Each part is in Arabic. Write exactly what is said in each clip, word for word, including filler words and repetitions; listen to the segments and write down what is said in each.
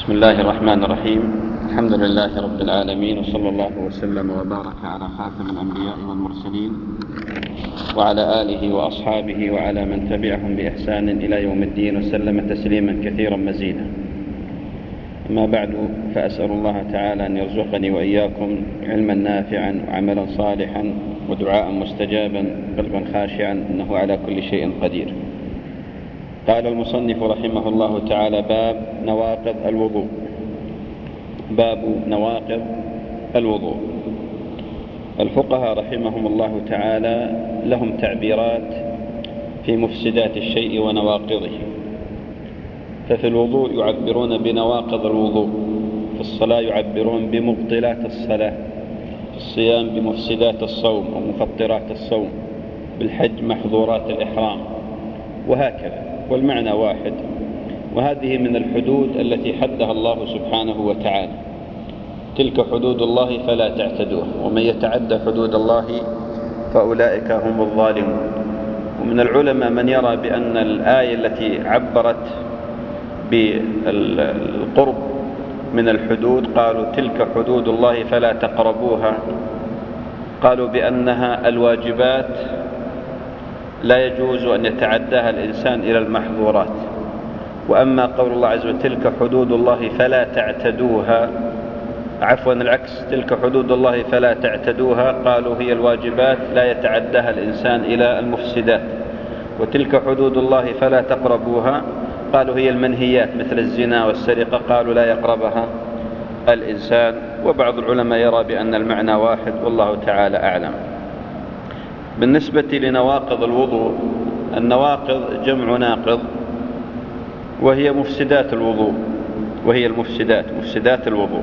بسم الله الرحمن الرحيم. الحمد لله رب العالمين، وصلى الله وسلم وبارك على خاتم الأنبياء والمرسلين وعلى آله وأصحابه وعلى من تبعهم بإحسان إلى يوم الدين، وسلم تسليما كثيرا مزيدا. أما بعد، فأسأل الله تعالى أن يرزقني وإياكم علما نافعا وعملا صالحا ودعاء مستجابا قلبا خاشعا، إنه على كل شيء قدير. قال المصنف رحمه الله تعالى: باب نواقض الوضوء. باب نواقض الوضوء. الفقهاء رحمهم الله تعالى لهم تعبيرات في مفسدات الشيء ونواقضه. ففي الوضوء يعبرون بنواقض الوضوء، في الصلاة يعبرون بمبطلات الصلاة، في الصيام بمفسدات الصوم ومفطرات الصوم، بالحج محظورات الإحرام، وهكذا، والمعنى واحد. وهذه من الحدود التي حدها الله سبحانه وتعالى. تلك حدود الله فلا تعتدوها، ومن يتعدى حدود الله فأولئك هم الظالمون. ومن العلماء من يرى بأن الآية التي عبرت بالقرب من الحدود، قالوا تلك حدود الله فلا تقربوها، قالوا بأنها الواجبات لا يجوز أن يتعداها الإنسان إلى المحظورات. وأما قول الله عز وجل تلك حدود الله فلا تعتدوها، عفوا العكس، تلك حدود الله فلا تعتدوها، قالوا هي الواجبات لا يتعداها الإنسان إلى المفسدات. وتلك حدود الله فلا تقربوها، قالوا هي المنهيات مثل الزنا والسرقة، قالوا لا يقربها الإنسان. وبعض العلماء يرى بأن المعنى واحد، والله تعالى أعلم. بالنسبة لنواقض الوضوء، النواقض جمع ناقض، وهي مفسدات الوضوء، وهي المفسدات مفسدات الوضوء.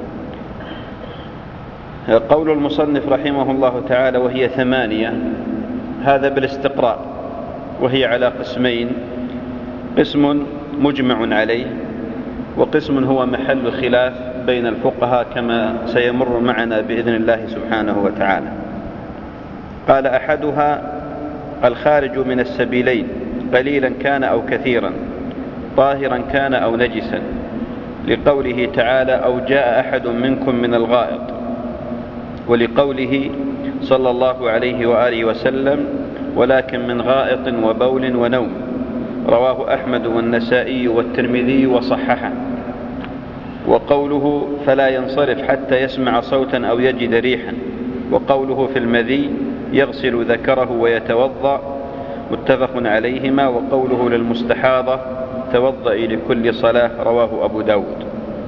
قول المصنف رحمه الله تعالى وهي ثمانية، هذا بالاستقراء، وهي على قسمين: قسم مجمع عليه، وقسم هو محل خلاف بين الفقهاء كما سيمر معنا بإذن الله سبحانه وتعالى. قال: أحدها الخارج من السبيلين، قليلا كان أو كثيرا، طاهرا كان أو نجسا، لقوله تعالى: أو جاء أحد منكم من الغائط، ولقوله صلى الله عليه وآله وسلم: ولكن من غائط وبول ونوم، رواه أحمد والنسائي والترمذي وصححه. وقوله: فلا ينصرف حتى يسمع صوتا أو يجد ريحا، وقوله في المذي: يغسل ذكره ويتوضأ، متفق عليهما. وقوله للمستحاضة: توضئي لكل صلاة، رواه أبو داود.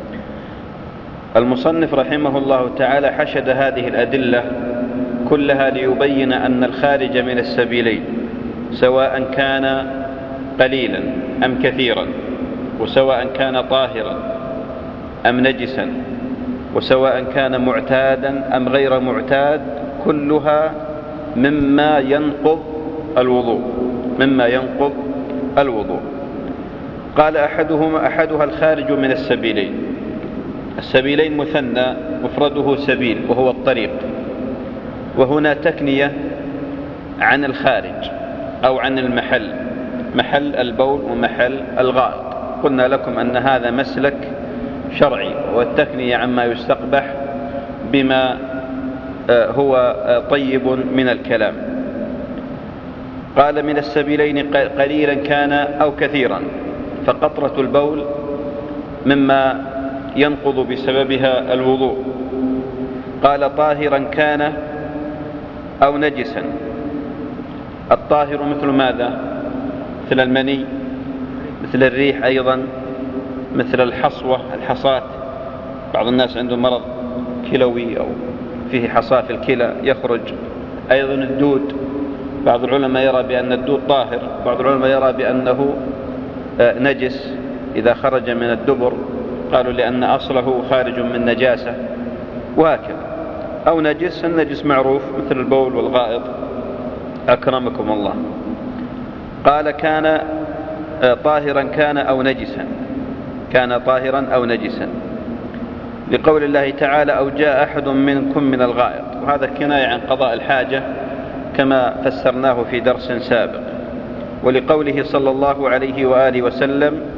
المصنف رحمه الله تعالى حشد هذه الأدلة كلها ليبين أن الخارج من السبيلين، سواء كان قليلا أم كثيرا، وسواء كان طاهرا أم نجسا، وسواء كان معتادا أم غير معتاد، كلها مما ينقض الوضوء، مما ينقض الوضوء. قال: أحدهما أحدها الخارج من السبيلين. السبيلين مثنى، مفرده سبيل، وهو الطريق. وهنا تكنية عن الخارج أو عن المحل، محل البول ومحل الغائط. قلنا لكم أن هذا مسلك شرعي، والتكنية عما يستقبح بما هو طيب من الكلام. قال: من السبيلين قليلا كان أو كثيرا، فقطرة البول مما ينقض بسببها الوضوء. قال: طاهرا كان أو نجسا. الطاهر مثل ماذا؟ مثل المني، مثل الريح، أيضا مثل الحصوة، الحصاة. بعض الناس عنده مرض كلوي أو فيه حصاة في الكلى يخرج. أيضا الدود، بعض العلماء يرى بأن الدود طاهر، بعض العلماء يرى بأنه نجس إذا خرج من الدبر، قالوا لأن أصله خارج من نجاسة، وهكذا. أو نجس، النجس معروف مثل البول والغائط، أكرمكم الله. قال: كان طاهرا كان أو نجسا، كان طاهرا أو نجسا، لقول الله تعالى: أو جاء أحد منكم من الغائط. وهذا كناية عن قضاء الحاجة كما فسرناه في درس سابق. ولقوله صلى الله عليه وآله وسلم: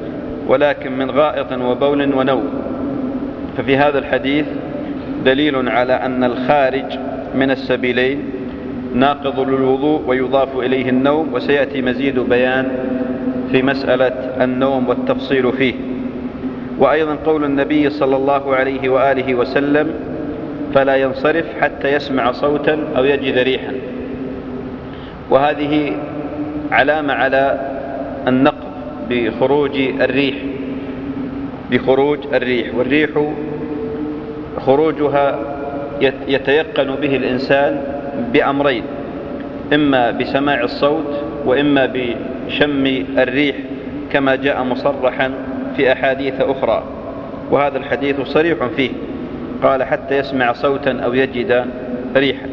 ولكن من غائط وبول ونوم. ففي هذا الحديث دليل على أن الخارج من السبيلين ناقض للوضوء ويضاف إليه النوم، وسيأتي مزيد بيان في مسألة النوم والتفصيل فيه. وأيضا قول النبي صلى الله عليه وآله وسلم: فلا ينصرف حتى يسمع صوتا أو يجد ريحا. وهذه علامة على النقض بخروج الريح بخروج الريح والريح خروجها يتيقن به الإنسان بأمرين: إما بسماع الصوت وإما بشم الريح، كما جاء مصرحا في أحاديث أخرى، وهذا الحديث صريح فيه، قال: حتى يسمع صوتا أو يجد ريحا.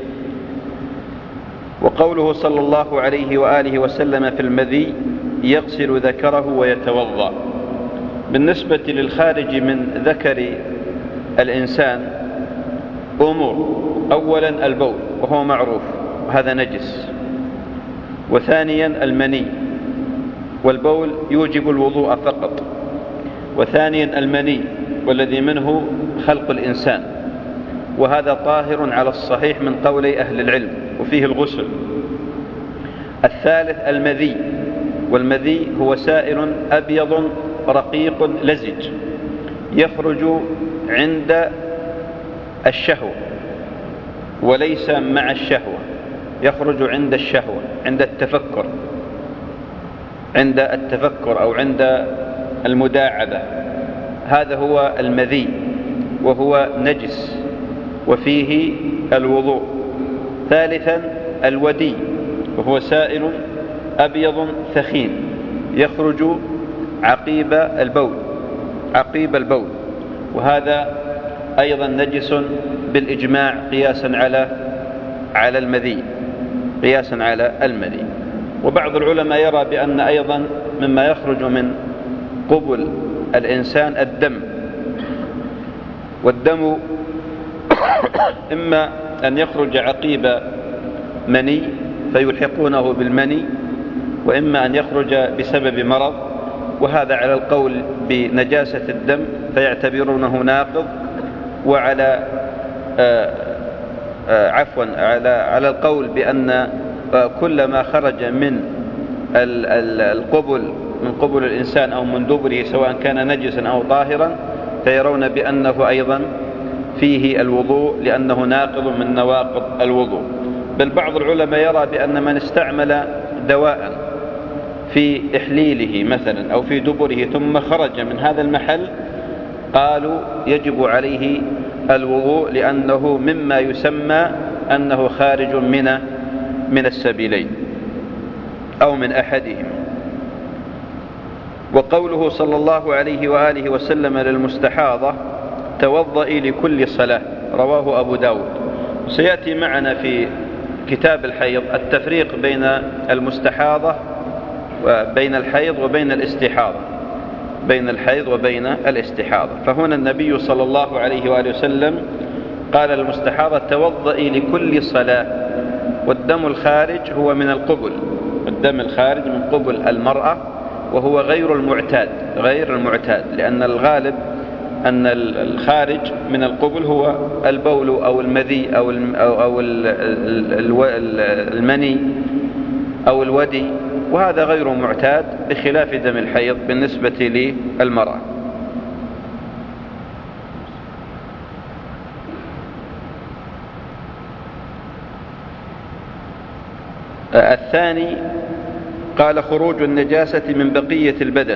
وقوله صلى الله عليه وآله وسلم في المذي: يغسل ذكره ويتوضأ. بالنسبة للخارج من ذكر الإنسان أمور: أولا البول وهو معروف وهذا نجس، وثانيا المني والبول يوجب الوضوء فقط، وثانيا المني والذي منه خلق الإنسان وهذا طاهر على الصحيح من قولي أهل العلم وفيه الغسل. الثالث المذي، والمذي هو سائل أبيض رقيق لزج يخرج عند الشهوة وليس مع الشهوة، يخرج عند الشهوة، عند التفكر عند التفكر أو عند المداعبة، هذا هو المذي وهو نجس وفيه الوضوء. ثالثا الودي وهو سائل أبيض ثخين يخرج عقيب البول عقيب البول وهذا أيضا نجس بالإجماع قياسا على على المذي قياسا على المذي. وبعض العلماء يرى بأن أيضا مما يخرج من قبل الإنسان الدم، والدم إما أن يخرج عقيب مني فيلحقونه بالمني، وإما أن يخرج بسبب مرض، وهذا على القول بنجاسة الدم فيعتبرونه ناقض، وعلى آآ آآ عفوا على على القول بأن كل ما خرج من القبل من قبل الإنسان أو من دبره سواء كان نجسا أو طاهرا فيرون بأنه أيضا فيه الوضوء لأنه ناقض من نواقض الوضوء. بل بعض العلماء يرى بأن من استعمل دواء في إحليله مثلا أو في دبره ثم خرج من هذا المحل قالوا يجب عليه الوضوء لأنه مما يسمى أنه خارج من من السبيلين أو من أحدهم. وقوله صلى الله عليه وآله وسلم للمستحاضة: توضئي لكل صلاة، رواه أبو داود. سيأتي معنا في كتاب الحيض التفريق بين المستحاضة وبين الحيض وبين الاستحاضة بين الحيض وبين الاستحاضة. فهنا النبي صلى الله عليه وآله وسلم قال للمستحاضة: توضئي لكل صلاة. والدم الخارج هو من القبل، الدم الخارج من قبل المرأة وهو غير المعتاد غير المعتاد لأن الغالب أن الخارج من القبل هو البول أو المذي أو أو المني أو الودي، وهذا غير معتاد بخلاف دم الحيض بالنسبة للمرأة. الثاني قال: خروج النجاسة من بقية البدن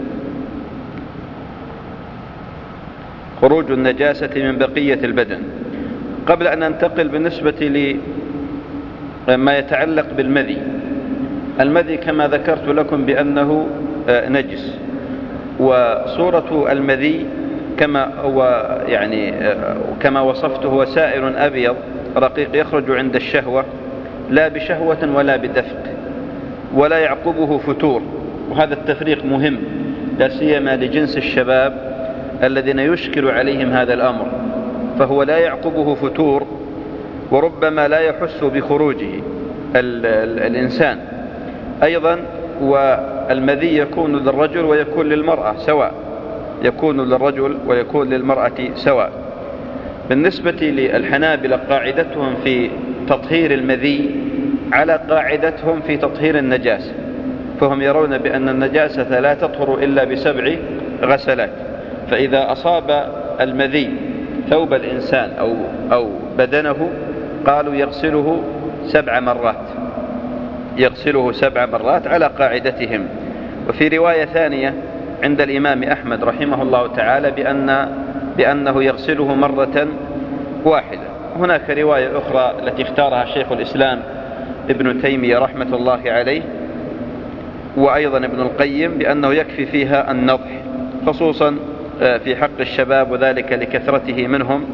خروج النجاسة من بقية البدن. قبل أن ننتقل بالنسبة لما يتعلق بالمذي، المذي كما ذكرت لكم بأنه نجس، وصورة المذي كما هو يعني كما وصفته هو سائل أبيض رقيق يخرج عند الشهوة لا بشهوة ولا بدفق ولا يعقبه فتور، وهذا التفريق مهم لا سيما لجنس الشباب الذين يشكل عليهم هذا الأمر، فهو لا يعقبه فتور وربما لا يحس بخروجه ال ال الإنسان. أيضا و والمذي يكون للرجل ويكون للمرأة سواء، يكون للرجل ويكون للمرأة سواء. بالنسبة للحنابلة قاعدتهم في تطهير المذي على قاعدتهم في تطهير النجاسة، فهم يرون بأن النجاسة لا تطهر إلا بسبع غسلات. فإذا أصاب المذي ثوب الإنسان أو, أو بدنه قالوا يغسله سبع مرات، يغسله سبع مرات على قاعدتهم. وفي رواية ثانية عند الإمام أحمد رحمه الله تعالى بأن بأنه يغسله مرة واحدة. هناك رواية أخرى التي اختارها شيخ الإسلام ابن تيمية رحمة الله عليه وأيضا ابن القيم بأنه يكفي فيها النضح، خصوصا في حق الشباب وذلك لكثرته منهم،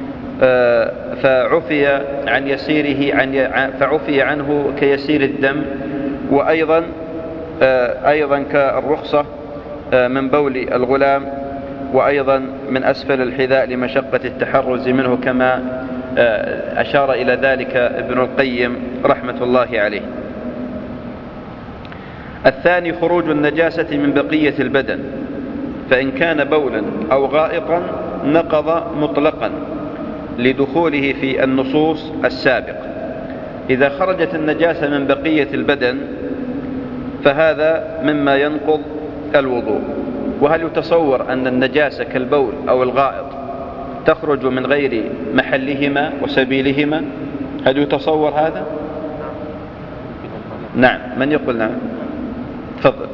فعفي عن يسيره عن فعفي عنه كيسير الدم، وأيضا أيضا كالرخصة من بول الغلام، وأيضا من أسفل الحذاء لمشقة التحرز منه كما أشار إلى ذلك ابن القيم رحمة الله عليه. الثاني خروج النجاسة من بقية البدن، فإن كان بولا أو غائطا نقض مطلقا لدخوله في النصوص السابق. إذا خرجت النجاسة من بقية البدن فهذا مما ينقض الوضوء. وهل يتصور أن النجاسة كالبول أو الغائط تخرج من غير محلهما وسبيلهما؟ هل يتصور هذا؟ نعم. من يقول نعم؟ تفضل.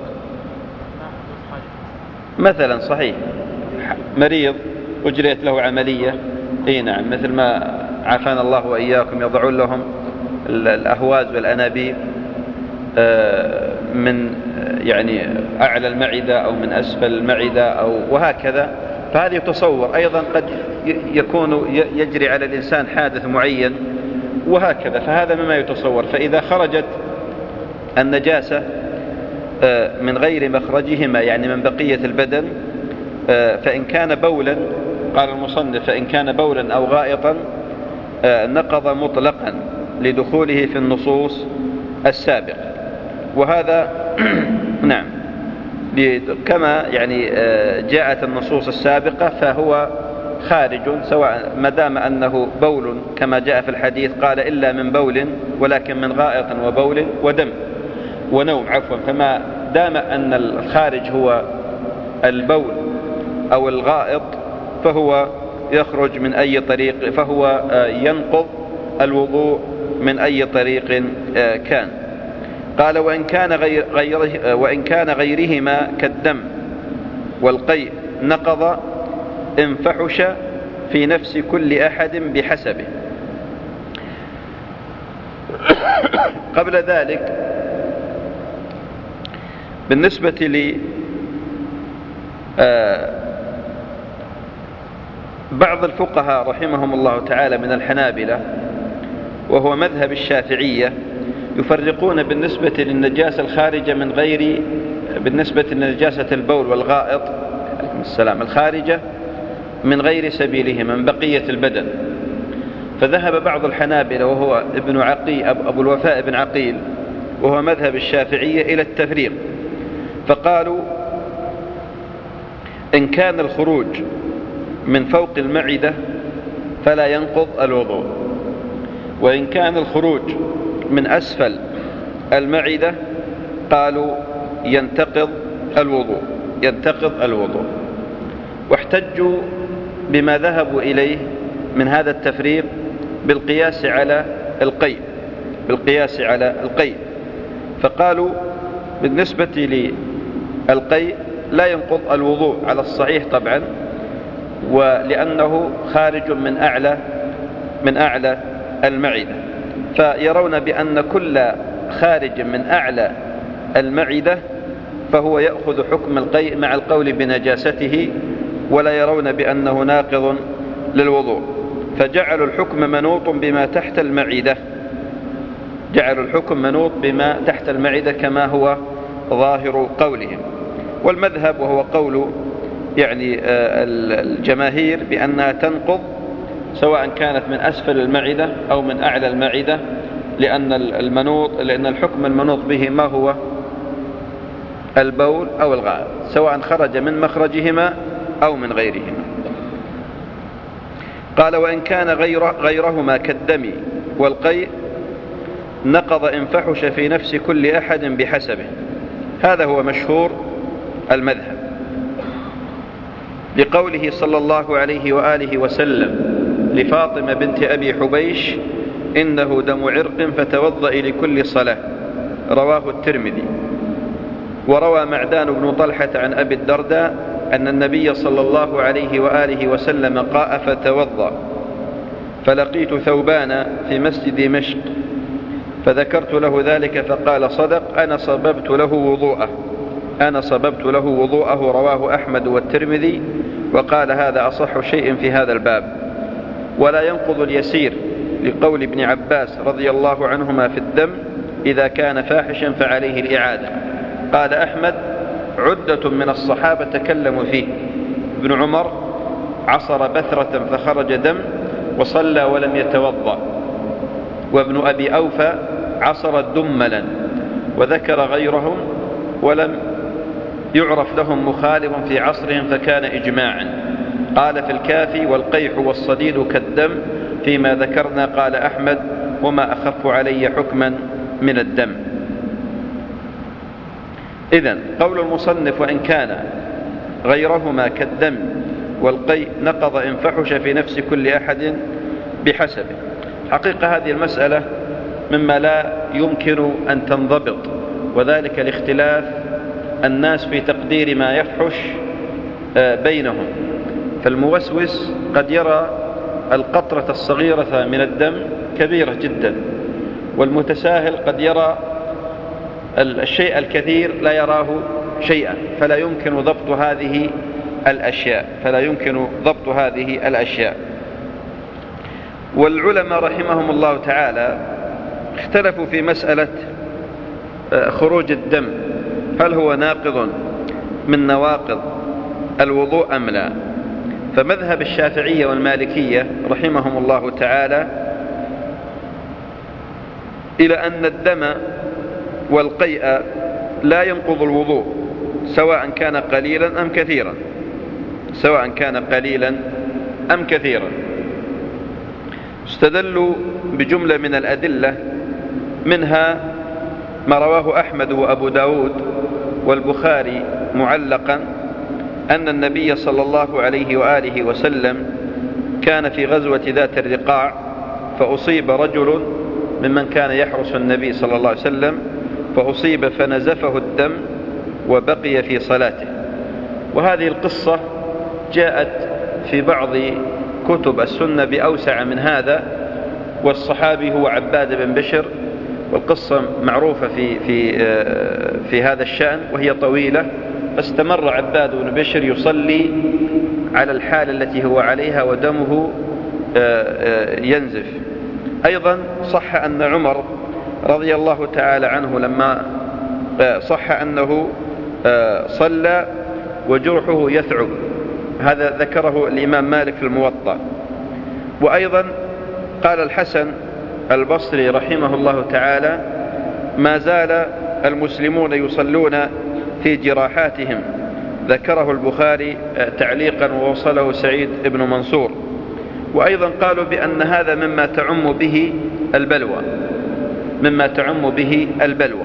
مثلا صحيح مريض أجريت له عملية، اي نعم، مثل ما عافانا الله وإياكم يضعون لهم الأهواز والأنابيب من يعني أعلى المعدة أو من أسفل المعدة أو وهكذا، فهذا يتصور. أيضا قد يكون يجري على الإنسان حادث معين وهكذا، فهذا مما يتصور. فإذا خرجت النجاسة من غير مخرجهما يعني من بقية البدن، فإن كان بولا، قال المصنف فإن كان بولا أو غائطا نقض مطلقا لدخوله في النصوص السابق. وهذا نعم كما يعني جاءت النصوص السابقة فهو خارج، سواء ما دام أنه بول كما جاء في الحديث قال إلا من بول ولكن من غائط وبول ودم ونوم عفوا، فما دام أن الخارج هو البول أو الغائط فهو يخرج من أي طريق، فهو ينقض الوضوء من أي طريق كان. قال وإن كان غير غيره وإن كان غيرهما كالدم والقيء نقض إن فحش في نفس كل أحد بحسبه. قبل ذلك بالنسبة لي بعض الفقهاء رحمهم الله تعالى من الحنابلة وهو مذهب الشافعية يفرقون بالنسبة للنجاسة الخارجة من غير بالنسبة لنجاسة البول والغائط السلام الخارجة من غير سبيلهما من بقية البدن. فذهب بعض الحنابلة وهو ابن عقيل أبو الوفاء بن عقيل وهو مذهب الشافعية إلى التفريق، فقالوا إن كان الخروج من فوق المعدة فلا ينقض الوضوء، وإن كان الخروج من أسفل المعدة قالوا ينتقض الوضوء ينتقض الوضوء واحتجوا بما ذهبوا إليه من هذا التفريق بالقياس على القيء بالقياس على القيء فقالوا بالنسبة للقيء لا ينقض الوضوء على الصحيح طبعا، ولأنه خارج من أعلى من أعلى المعدة، فيرون بأن كل خارج من أعلى المعدة فهو يأخذ حكم القيء مع القول بنجاسته، ولا يرون بأنه ناقض للوضوء، فجعلوا الحكم منوط بما تحت المعدة جعلوا الحكم منوط بما تحت المعدة كما هو ظاهر قولهم. والمذهب وهو قول يعني الجماهير بأنها تنقض سواء كانت من أسفل المعدة أو من أعلى المعدة، لأن المنوط لأن الحكم المنوط به ما هو البول أو الغائط، سواء خرج من مخرجهما أو من غيرهما. قال: وإن كان غير غيرهما كالدم والقيء نقض إن فحش في نفس كل أحد بحسبه. هذا هو مشهور المذهب، لقوله صلى الله عليه وآله وسلم لفاطمة بنت أبي حبيش: إنه دم عرق فتوضئي لكل صلاة، رواه الترمذي. وروى معدان بن طلحة عن أبي الدرداء أن النبي صلى الله عليه وآله وسلم قاء فتوضأ، فلقيت ثوبان في مسجد دمشق فذكرت له ذلك فقال: صدق، أنا صببت له وضوءه أنا صببت له وضوءه رواه أحمد والترمذي، وقال: هذا أصح شيء في هذا الباب. ولا ينقض اليسير، لقول ابن عباس رضي الله عنهما في الدم: إذا كان فاحشا فعليه الإعادة. قال أحمد: عدة من الصحابة تكلموا فيه. ابن عمر عصر بثرة فخرج دم وصلى ولم يتوضأ، وابن أبي أوفى عصر دملا، وذكر غيرهم ولم يعرف لهم مخالف في عصرهم فكان إجماعا. قال في الكافي: والقيح والصديد كالدم فيما ذكرنا. قال أحمد: وما أخف علي حكما من الدم. إذن قول المصنف: وإن كان غيرهما كالدم والقيء نقض إن فحش في نفس كل أحد بحسبه. حقيقة هذه المسألة مما لا يمكن أن تنضبط، وذلك لاختلاف الناس في تقدير ما يفحش بينهم. فالموسوس قد يرى القطرة الصغيرة من الدم كبيرة جدا، والمتساهل قد يرى الشيء الكثير لا يراه شيئا، فلا يمكن ضبط هذه الأشياء فلا يمكن ضبط هذه الأشياء. والعلماء رحمهم الله تعالى اختلفوا في مسألة خروج الدم، هل هو ناقض من نواقض الوضوء أم لا؟ فمذهب الشافعية والمالكية رحمهم الله تعالى إلى أن الدم والقيء لا ينقض الوضوء، سواء كان قليلا أم كثيرا سواء كان قليلا أم كثيرا استدلوا بجملة من الأدلة، منها ما رواه أحمد وأبو داود والبخاري معلقا أن النبي صلى الله عليه وآله وسلم كان في غزوة ذات الرقاع، فأصيب رجل ممن كان يحرس النبي صلى الله عليه وسلم، فأصيب فنزفه الدم وبقي في صلاته. وهذه القصة جاءت في بعض كتب السنة بأوسع من هذا، والصحابي هو عباد بن بشر، والقصة معروفة في, في, في هذا الشأن وهي طويلة. فاستمر عباد بن بشر يصلي على الحال التي هو عليها ودمه ينزف. أيضا صح أن عمر رضي الله تعالى عنه لما صح أنه صلى وجرحه يثعب، هذا ذكره الإمام مالك في الموطأ. وأيضا قال الحسن البصري رحمه الله تعالى: ما زال المسلمون يصلون في جراحاتهم، ذكره البخاري تعليقا ووصله سعيد بن منصور. وأيضا قالوا بأن هذا مما تعم به البلوى مما تعم به البلوى.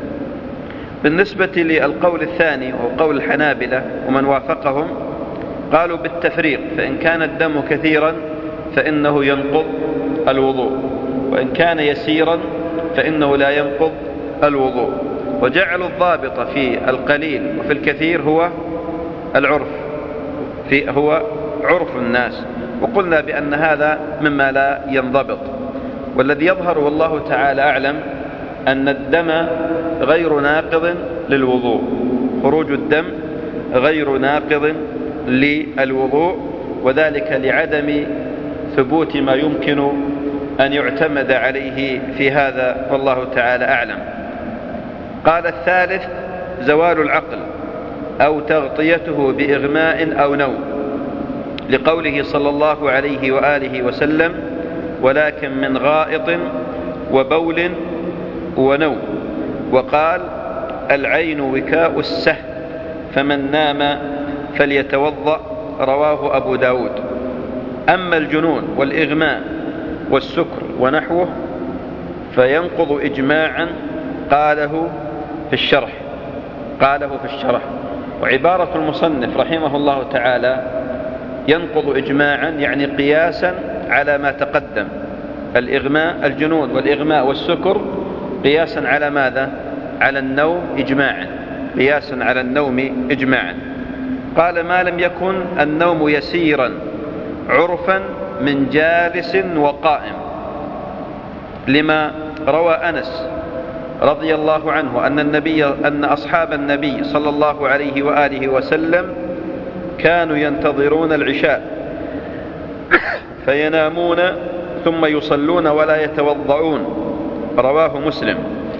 بالنسبة للقول الثاني وهو قول الحنابلة ومن وافقهم، قالوا بالتفريق، فإن كان الدم كثيرا فإنه ينقض الوضوء، وإن كان يسيرا فإنه لا ينقض الوضوء. وجعلوا الضابط في القليل وفي الكثير هو العرف في هو عرف الناس، وقلنا بأن هذا مما لا ينضبط. والذي يظهر والله تعالى أعلم أن الدم غير ناقض للوضوء، خروج الدم غير ناقض للوضوء، وذلك لعدم ثبوت ما يمكن أن يعتمد عليه في هذا والله تعالى أعلم. قال الثالث: زوال العقل أو تغطيته بإغماء أو نوم، لقوله صلى الله عليه وآله وسلم: ولكن من غائط وبول ونوم. وقال: العين وكاء السه فمن نام فليتوضأ، رواه أبو داود. أما الجنون والإغماء والسكر ونحوه فينقض إجماعا، قاله في الشرح قاله في الشرح وعبارة المصنف رحمه الله تعالى ينقض إجماعا يعني قياسا على ما تقدم، الإغماء الجنون والإغماء والسكر قياسا على ماذا؟ على النوم إجماعا، قياسا على النوم إجماعا. قال ما لم يكن النوم يسيرا عرفا من جالس وقائم، لما روى أنس رضي الله عنه أن النبي أن أصحاب النبي صلى الله عليه وآله وسلم كانوا ينتظرون العشاء فينامون ثم يصلون ولا يتوضعون، رواه مسلم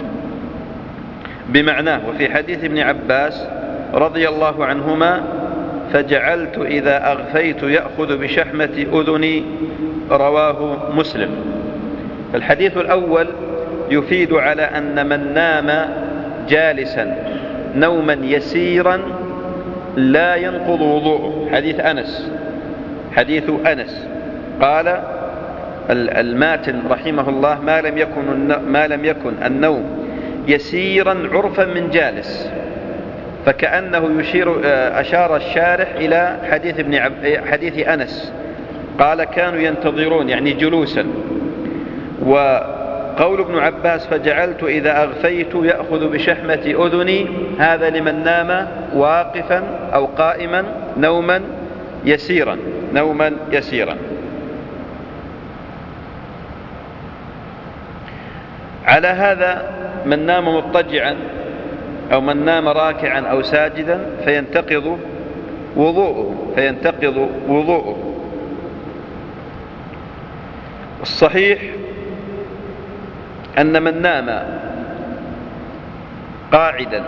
بمعناه. وفي حديث ابن عباس رضي الله عنهما فجعلت إذا أغفيت يأخذ بشحمة أذني، رواه مسلم. الحديث الأول يفيد على أن من نام جالسا نوما يسيرا لا ينقض وضوءه، حديث أنس حديث أنس قال الماتن رحمه الله ما لم يكن ما لم يكن النوم يسيرا عرفا من جالس، فكأنه يشير أشار الشارح إلى حديث ابن عب حديث أنس قال كانوا ينتظرون يعني جلوسا. وقول ابن عباس فجعلت إذا أغفيت يأخذ بشحمة أذني، هذا لمن نام واقفا أو قائما نوما يسيرا نوما يسيرا. على هذا من نام مضطجعا أو من نام راكعا أو ساجدا فينتقض وضوءه فينتقض وضوءه. الصحيح أن من نام قاعدا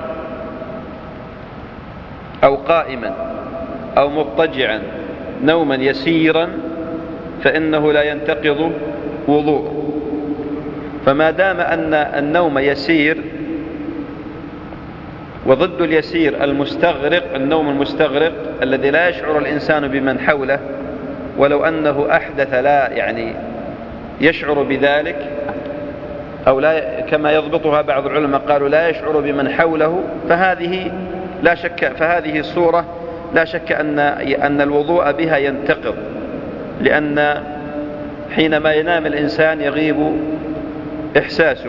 أو قائما أو مضطجعا نوما يسيرا فإنه لا ينتقض وضوءه. فما دام أن النوم يسير، وضد اليسير المستغرق، النوم المستغرق الذي لا يشعر الإنسان بمن حوله ولو أنه أحدث لا يعني يشعر بذلك، أو لا كما يضبطها بعض العلماء قالوا لا يشعر بمن حوله، فهذه لا شك فهذه الصورة لا شك أن أن الوضوء بها ينتقض، لأن حينما ينام الإنسان يغيب إحساسه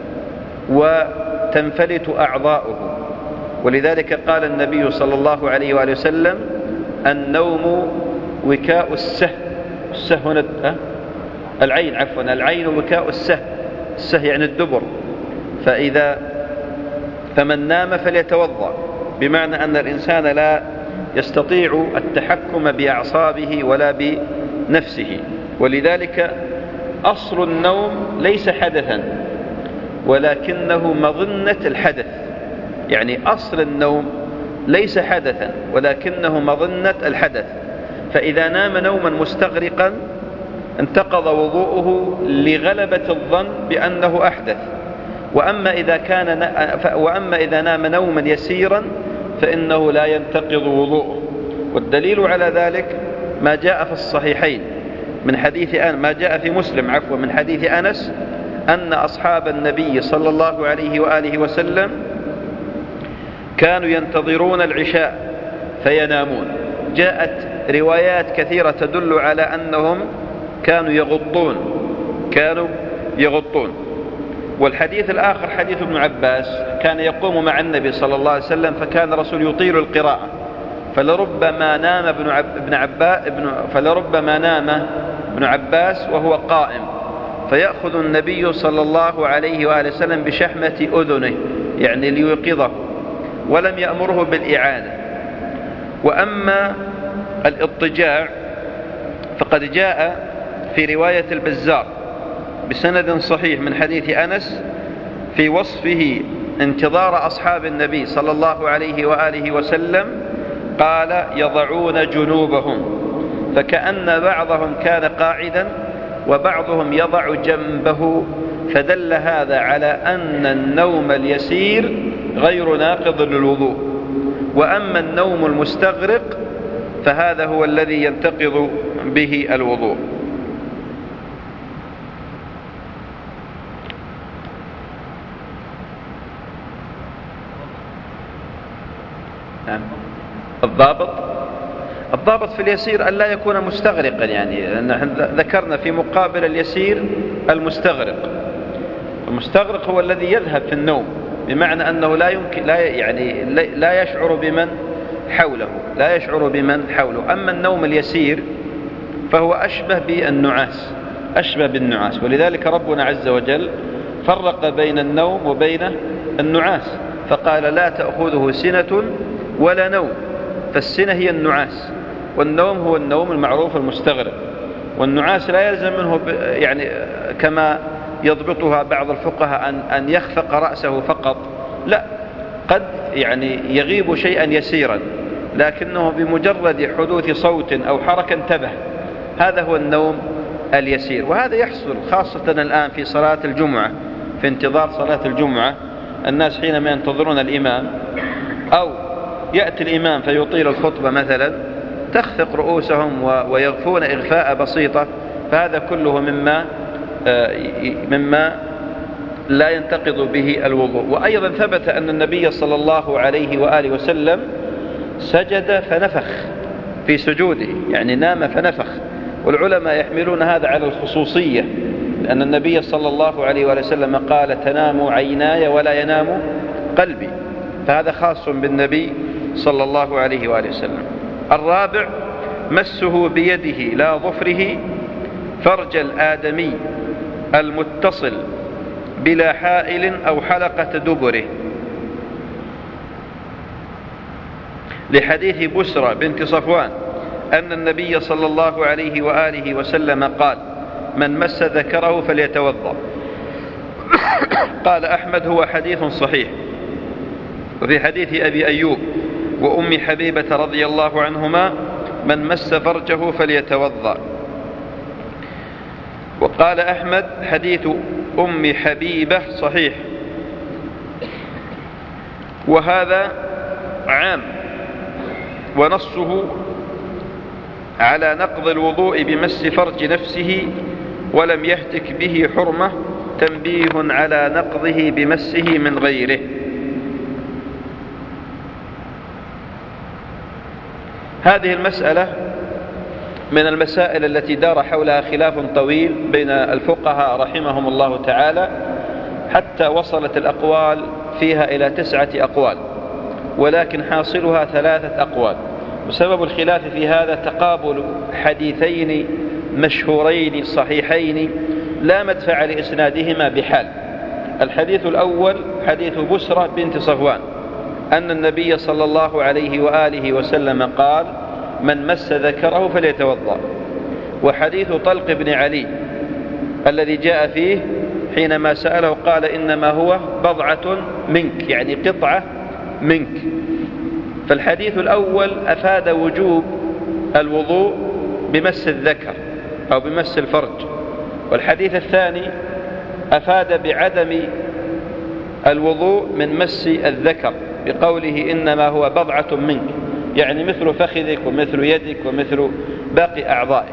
وتنفلت أعضاؤه، ولذلك قال النبي صلى الله عليه وآله وسلم النوم وكاء السه السه هنا العين عفوا العين وكاء السه السه يعني الدبر، فإذا فمن نام فليتوضأ، بمعنى أن الإنسان لا يستطيع التحكم بأعصابه ولا بنفسه. ولذلك أصل النوم ليس حدثا ولكنه مظنة الحدث، يعني أصل النوم ليس حدثا ولكنه مظنة الحدث. فإذا نام نوما مستغرقا انتقض وضوءه لغلبة الظن بأنه أحدث. وأما إذا كان وأما إذا نام نوما يسيرا فإنه لا ينتقض وضوءه. والدليل على ذلك ما جاء في الصحيحين من حديث أن ما جاء في مسلم عفوا من حديث أنس أن أصحاب النبي صلى الله عليه وآله وسلم كانوا ينتظرون العشاء فينامون. جاءت روايات كثيرة تدل على أنهم كانوا يغطون كانوا يغطون والحديث الآخر حديث ابن عباس كان يقوم مع النبي صلى الله عليه وسلم فكان الرسول يطيل القراءة، فلربما نام ابن عب ابن عباس ابن فلربما نام ابن عباس وهو قائم فيأخذ النبي صلى الله عليه وآله وسلم بشحمة أذنه يعني ليوقظه، ولم يأمره بالإعادة. وأما الاضطجاع فقد جاء في رواية البزار بسند صحيح من حديث أنس في وصفه انتظار أصحاب النبي صلى الله عليه وآله وسلم، قال يضعون جنوبهم، فكأن بعضهم كان قاعدا وبعضهم يضع جنبه فدل هذا على أن النوم اليسير غير ناقض للوضوء. وأما النوم المستغرق فهذا هو الذي ينتقض به الوضوء. الضابط الضابط في اليسير أن لا يكون مستغرقا، يعني نحن ذكرنا في مقابل اليسير المستغرق. المستغرق هو الذي يذهب في النوم، بمعنى أنه لا يمكن لا يعني لا يشعر بمن حوله لا يشعر بمن حوله. أما النوم اليسير فهو أشبه بالنعاس أشبه بالنعاس ولذلك ربنا عز وجل فرق بين النوم وبين النعاس، فقال لا تأخذه سنة ولا نوم، فالسنة هي النعاس، والنوم هو النوم المعروف المستغرق. والنعاس لا يلزم منه يعني كما يضبطها بعض الفقهاء أن أن يخفق رأسه فقط، لا، قد يعني يغيب شيئا يسيرا لكنه بمجرد حدوث صوت أو حركة انتبه، هذا هو النوم اليسير. وهذا يحصل خاصة الآن في صلاة الجمعة، في انتظار صلاة الجمعة، الناس حينما ينتظرون الإمام أو يأتي الإمام فيطيل الخطبة مثلا تخفق رؤوسهم ويغفون إغفاء بسيطة، فهذا كله مما مما لا ينتقض به الوضوء. وأيضا ثبت أن النبي صلى الله عليه وآله وسلم سجد فنفخ في سجوده، يعني نام فنفخ، والعلماء يحملون هذا على الخصوصية، لأن النبي صلى الله عليه وآله وسلم قال تنام عيناي ولا ينام قلبي، فهذا خاص بالنبي صلى الله عليه وآله وسلم. الرابع مسه بيده لا ظفره فرج الآدمي المتصل بلا حائل أو حلقة دبره، لحديث بسرى بنت صفوان أن النبي صلى الله عليه وآله وسلم قال من مس ذكره فليتوضأ. قال أحمد هو حديث صحيح. وفي حديث أبي أيوب وأم حبيبة رضي الله عنهما من مس فرجه فليتوضأ. وقال أحمد حديث أم حبيبة صحيح، وهذا عام ونصه على نقض الوضوء بمس فرج نفسه ولم يهتك به حرمة، تنبيه على نقضه بمسه من غيره. هذه المسألة من المسائل التي دار حولها خلاف طويل بين الفقهاء رحمهم الله تعالى، حتى وصلت الأقوال فيها إلى تسعة أقوال، ولكن حاصلها ثلاثة أقوال. وسبب الخلاف في هذا تقابل حديثين مشهورين صحيحين لا مدفع لإسنادهما بحال. الحديث الأول حديث بسرى بنت صفوان أن النبي صلى الله عليه وآله وسلم قال من مس ذكره فليتوضأ. وحديث طلق بن علي الذي جاء فيه حينما سأله قال إنما هو بضعة منك، يعني قطعة منك. فالحديث الأول أفاد وجوب الوضوء بمس الذكر أو بمس الفرج، والحديث الثاني أفاد بعدم الوضوء من مس الذكر بقوله إنما هو بضعة منك، يعني مثل فخذك ومثل يدك ومثل باقي أعضائك.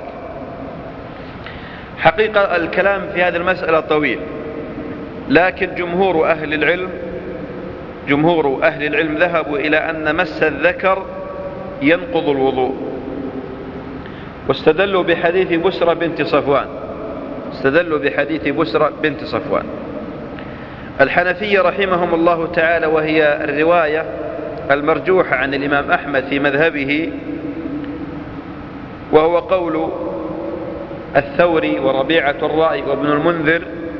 حقيقة الكلام في هذه المسألة طويل، لكن جمهور أهل العلم جمهور أهل العلم ذهبوا إلى أن مس الذكر ينقض الوضوء، واستدلوا بحديث بسرى بنت صفوان استدلوا بحديث بسرى بنت صفوان. الحنفية رحمهم الله تعالى، وهي الرواية المرجوحة عن الإمام أحمد في مذهبه، وهو قول الثوري وربيعة الرأي وابن المنذر،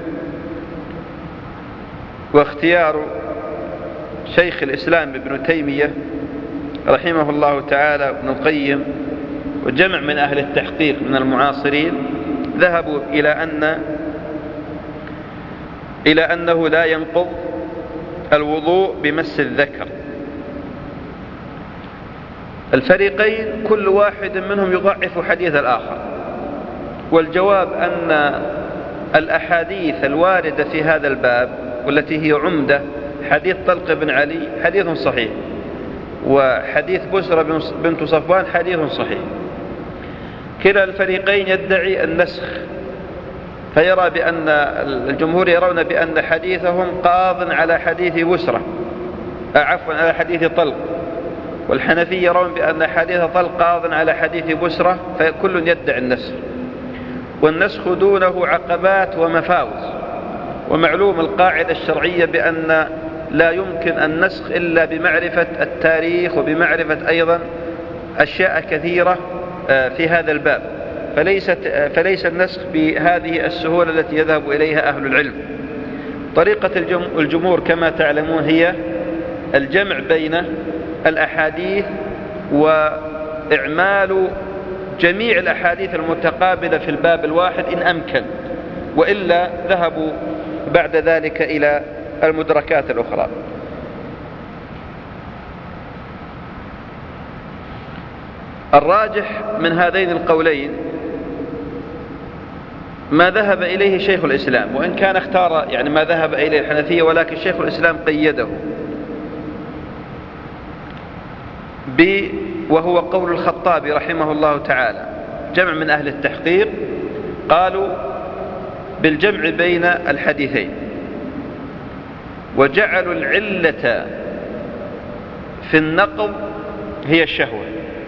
واختيار شيخ الإسلام ابن تيمية رحمه الله تعالى ابن القيم وجمع من أهل التحقيق من المعاصرين، ذهبوا إلى أن إلى أنه لا ينقض الوضوء بمس الذكر. الفريقين كل واحد منهم يضعف حديث الآخر، والجواب أن الأحاديث الواردة في هذا الباب والتي هي عمدة، حديث طلق بن علي حديث صحيح، وحديث بسرة بنت صفوان حديث صحيح. كلا الفريقين يدعي النسخ، فيرى بأن الجمهور يرون بأن حديثهم قاض على حديث بسرة، عفوا على حديث طلق، والحنفي يرون بأن حديث طلق قاض على حديث بسرة، فكل يدعي النسخ. والنسخ دونه عقبات ومفاوز، ومعلوم القاعدة الشرعية بأن لا يمكن النسخ إلا بمعرفة التاريخ وبمعرفة أيضا أشياء كثيرة في هذا الباب، فليست فليس النسخ بهذه السهولة التي يذهب إليها أهل العلم. طريقة الجمهور كما تعلمون هي الجمع بين الأحاديث وإعمال جميع الأحاديث المتقابلة في الباب الواحد إن أمكن، وإلا ذهبوا بعد ذلك إلى المدركات الأخرى. الراجح من هذين القولين ما ذهب إليه شيخ الإسلام، وإن كان اختار يعني ما ذهب إليه الحنفية، ولكن شيخ الإسلام قيده ب وهو قول الخطابي رحمه الله تعالى. جمع من أهل التحقيق قالوا بالجمع بين الحديثين، وجعلوا العلة في النقض هي الشهوة،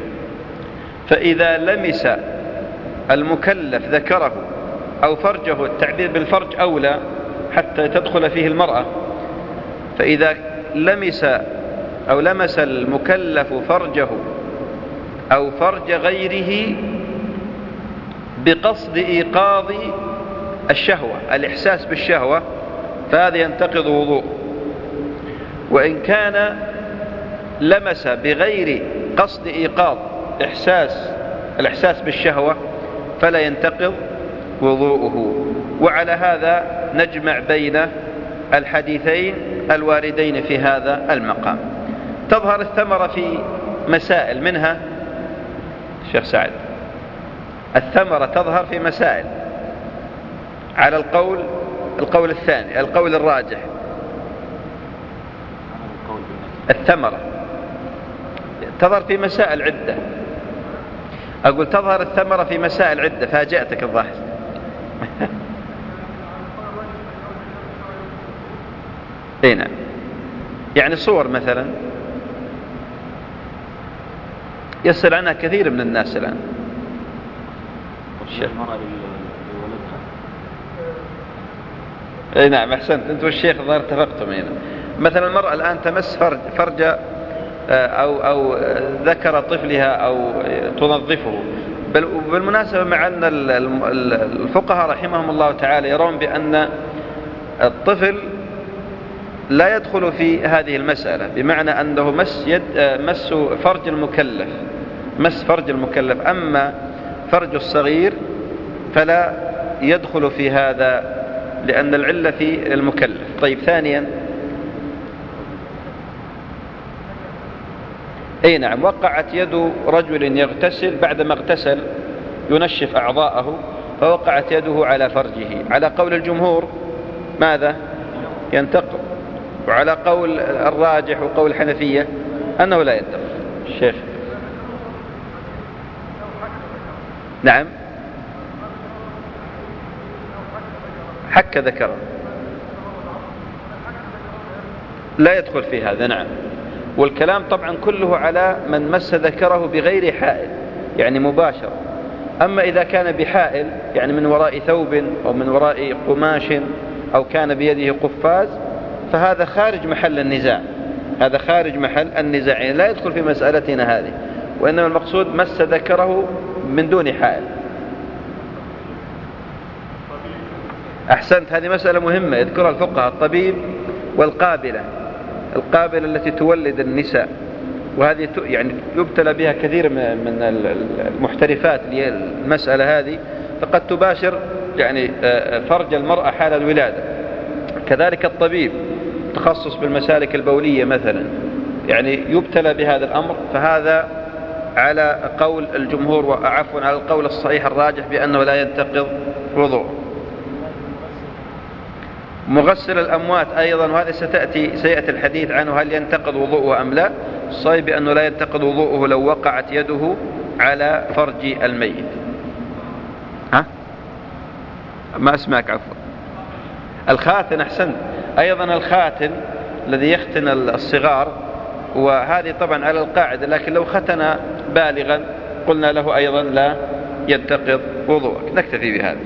فإذا لمس المكلف ذكره أو فرجه، التعبير بالفرج أولى حتى تدخل فيه المرأة، فإذا لمس أو لمس المكلف فرجه أو فرج غيره بقصد إيقاظ الشهوة، الإحساس بالشهوة، فهذا ينتقض وضوء. وإن كان لمس بغير قصد إيقاظ إحساس الإحساس بالشهوة فلا ينتقض وضوءه. وعلى هذا نجمع بين الحديثين الواردين في هذا المقام. تظهر الثمرة في مسائل، منها الشيخ سعد، الثمرة تظهر في مسائل على القول القول الثاني، القول الراجح. الثمرة تظهر في مسائل عدة، أقول تظهر الثمرة في مسائل عدة، فاجأتك الظاهر. اي نعم، يعني صور مثلا يسأل عنها كثير من الناس الآن. اي نعم احسنت، انت والشيخ الظاهر اتفقتم هنا. مثلا المرأة الآن تمس فرج, فرج أو, أو ذكر طفلها أو تنظفه. بل بالمناسبة مع أن الفقهاء رحمهم الله تعالى يرون بأن الطفل لا يدخل في هذه المسألة، بمعنى أنه مس, يد مس فرج المكلف مس فرج المكلف أما فرج الصغير فلا يدخل في هذا، لأن العلة في المكلف. طيب ثانيا، اي نعم، وقعت يد رجل يغتسل، بعدما اغتسل ينشف أعضاءه، فوقعت يده على فرجه. على قول الجمهور ماذا؟ ينتقض. وعلى قول الراجح وقول الحنفية أنه لا ينتقض. الشيخ نعم، حك ذكره لا يدخل في هذا. نعم، والكلام طبعا كله على من مس ذكره بغير حائل، يعني مباشر. أما إذا كان بحائل، يعني من وراء ثوب أو من وراء قماش أو كان بيده قفاز، فهذا خارج محل النزاع، هذا خارج محل النزاع، يعني لا يدخل في مسألتنا هذه، وإنما المقصود مس ذكره من دون حائل. أحسنت، هذه مسألة مهمة يذكرها الفقهاء، الطبيب والقابلة، القابلة التي تولد النساء، وهذه يعني يبتلى بها كثير من المحترفات للمسألة هذه، فقد تباشر يعني فرج المرأة حال الولادة. كذلك الطبيب تخصص بالمسالك البولية مثلا، يعني يبتلى بهذا الأمر، فهذا على قول الجمهور، وعفوا على القول الصحيح الراجح بأنه لا ينتقض وضوء. مغسل الأموات أيضا، وهذا ستأتي سيأتي الحديث عنه هل ينتقض وضوءه أم لا. الصحيح بأنه لا ينتقض وضوءه لو وقعت يده على فرج الميت. ها؟ ما أسمعك عفوا. الخاتن، أحسن، أيضا الخاتن الذي يختن الصغار، وهذه طبعا على القاعدة، لكن لو ختن بالغا قلنا له أيضا لا ينتقض وضوءك. نكتفي بهذا.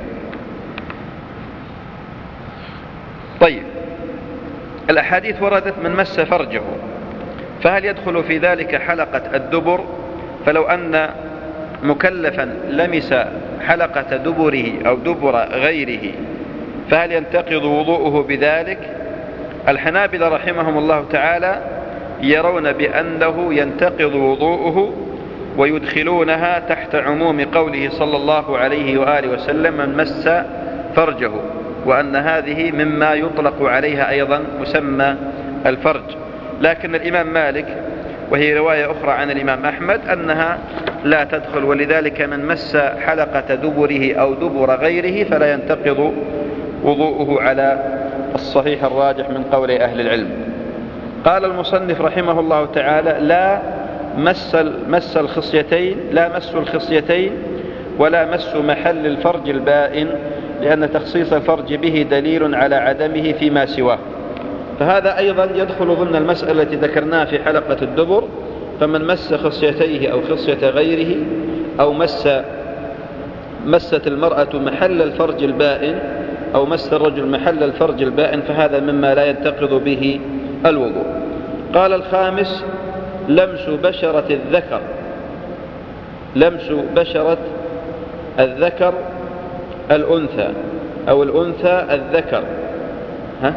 طيب، الأحاديث وردت من مس فرجه، فهل يدخل في ذلك حلقة الدبر؟ فلو أن مكلفا لمس حلقة دبره أو دبر غيره فهل ينتقض وضوءه بذلك؟ الحنابلة رحمهم الله تعالى يرون بأنه ينتقض وضوءه، ويدخلونها تحت عموم قوله صلى الله عليه وآله وسلم من مس فرجه، وأن هذه مما يطلق عليها أيضا مسمى الفرج. لكن الإمام مالك، وهي رواية أخرى عن الإمام أحمد، أنها لا تدخل، ولذلك من مس حلقة دبره أو دبر غيره فلا ينتقض وضوءه على الصحيح الراجح من قول أهل العلم. قال المصنف رحمه الله تعالى: لا مس مس الخصيتين لا مس الخصيتين ولا مس محل الفرج البائن، لأن تخصيص الفرج به دليل على عدمه فيما سواه. فهذا أيضا يدخل ضمن المسألة التي ذكرناها في حلقة الدبر. فمن مس خصيتيه أو خصية غيره، أو مس مست المرأة محل الفرج البائن، أو مس الرجل محل الفرج البائن، فهذا مما لا ينتقض به الوضوء. قال الخامس: لمس بشرة الذكر لمس بشرة الذكر الأنثى أو الأنثى الذكر. ها؟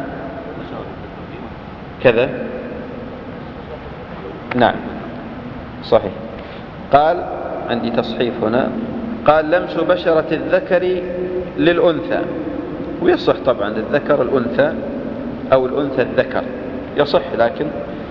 كذا؟ نعم صحيح. قال عندي تصحيف هنا، قال: لمس بشرة الذكر للأنثى، ويصح طبعا الذكر الأنثى أو الأنثى الذكر يصح، لكن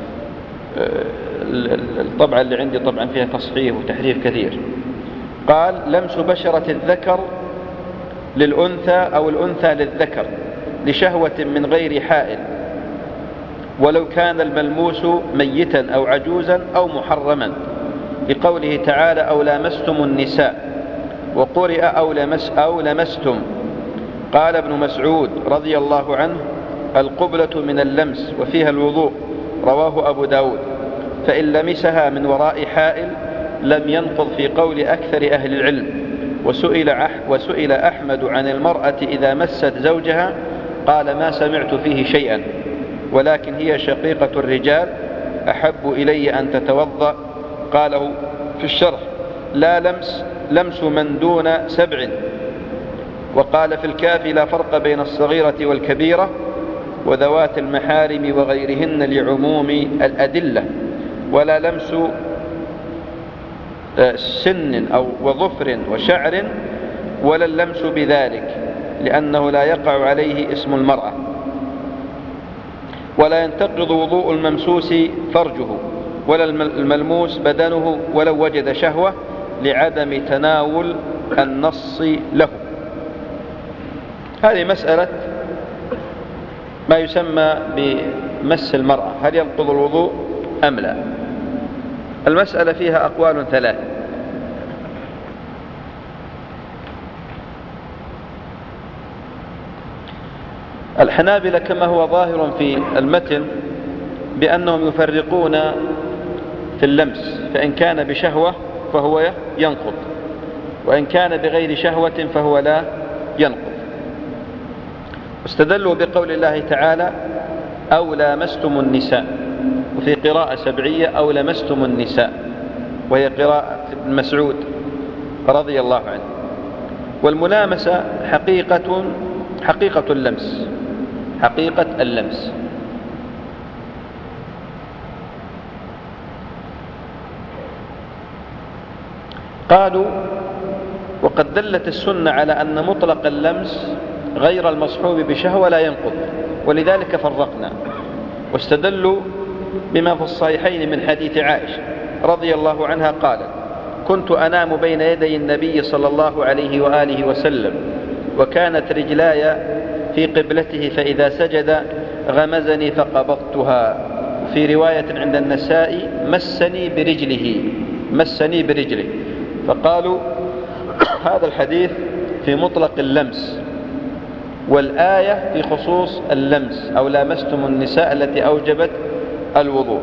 الطبعة اللي عندي طبعا فيها تصحيح وتحريف كثير. قال: لمس بشرة الذكر للأنثى أو الأنثى للذكر لشهوة من غير حائل، ولو كان الملموس ميتا أو عجوزا أو محرما، لقوله تعالى: أو لامستم النساء، وقرئ أو, لمس أو لمستم. قال ابن مسعود رضي الله عنه: القبلة من اللمس وفيها الوضوء، رواه أبو داود. فإن لمسها من وراء حائل لم ينقض في قول أكثر أهل العلم. وسئل, وسئل أحمد عن المرأة إذا مست زوجها، قال: ما سمعت فيه شيئا، ولكن هي شقيقة الرجال، أحب إلي أن تتوضأ. قاله في الشرح: لا لمس لمس من دون سبع. وقال في الكافي: لا فرق بين الصغيرة والكبيرة وذوات المحارم وغيرهن لعموم الأدلة، ولا لمس سن أو وظفر وشعر، ولا اللمس بذلك، لأنه لا يقع عليه اسم المرأة. ولا ينتقض وضوء الممسوس فرجه ولا الملموس بدنه ولو وجد شهوة، لعدم تناول النص له. هذه مسألة ما يسمى بمس المرأة، هل ينقض الوضوء أم لا؟ المسألة فيها أقوال ثلاث. الحنابلة كما هو ظاهر في المتن بأنهم يفرقون في اللمس، فإن كان بشهوة فهو ينقض، وإن كان بغير شهوة فهو لا ينقض. واستدلوا بقول الله تعالى: أو لامستم النساء، وفي قراءة سبعية: أو لمستم النساء، وهي قراءة ابن مسعود رضي الله عنه. والملامسة حقيقة حقيقة اللمس حقيقة اللمس قالوا: وقد دلت السنة على أن مطلق اللمس غير المصحوب بشهوة لا ينقض، ولذلك فرقنا. واستدلوا بما في الصحيحين من حديث عائشة رضي الله عنها قالت: كنت أنام بين يدي النبي صلى الله عليه وآله وسلم، وكانت رجلاي في قبلته فإذا سجد غمزني فقبضتها. في رواية عند النسائي مسني برجله مسني برجله. فقالوا هذا الحديث في مطلق اللمس، والآية في خصوص اللمس، أو لامستم النساء التي أوجبت الوضوء.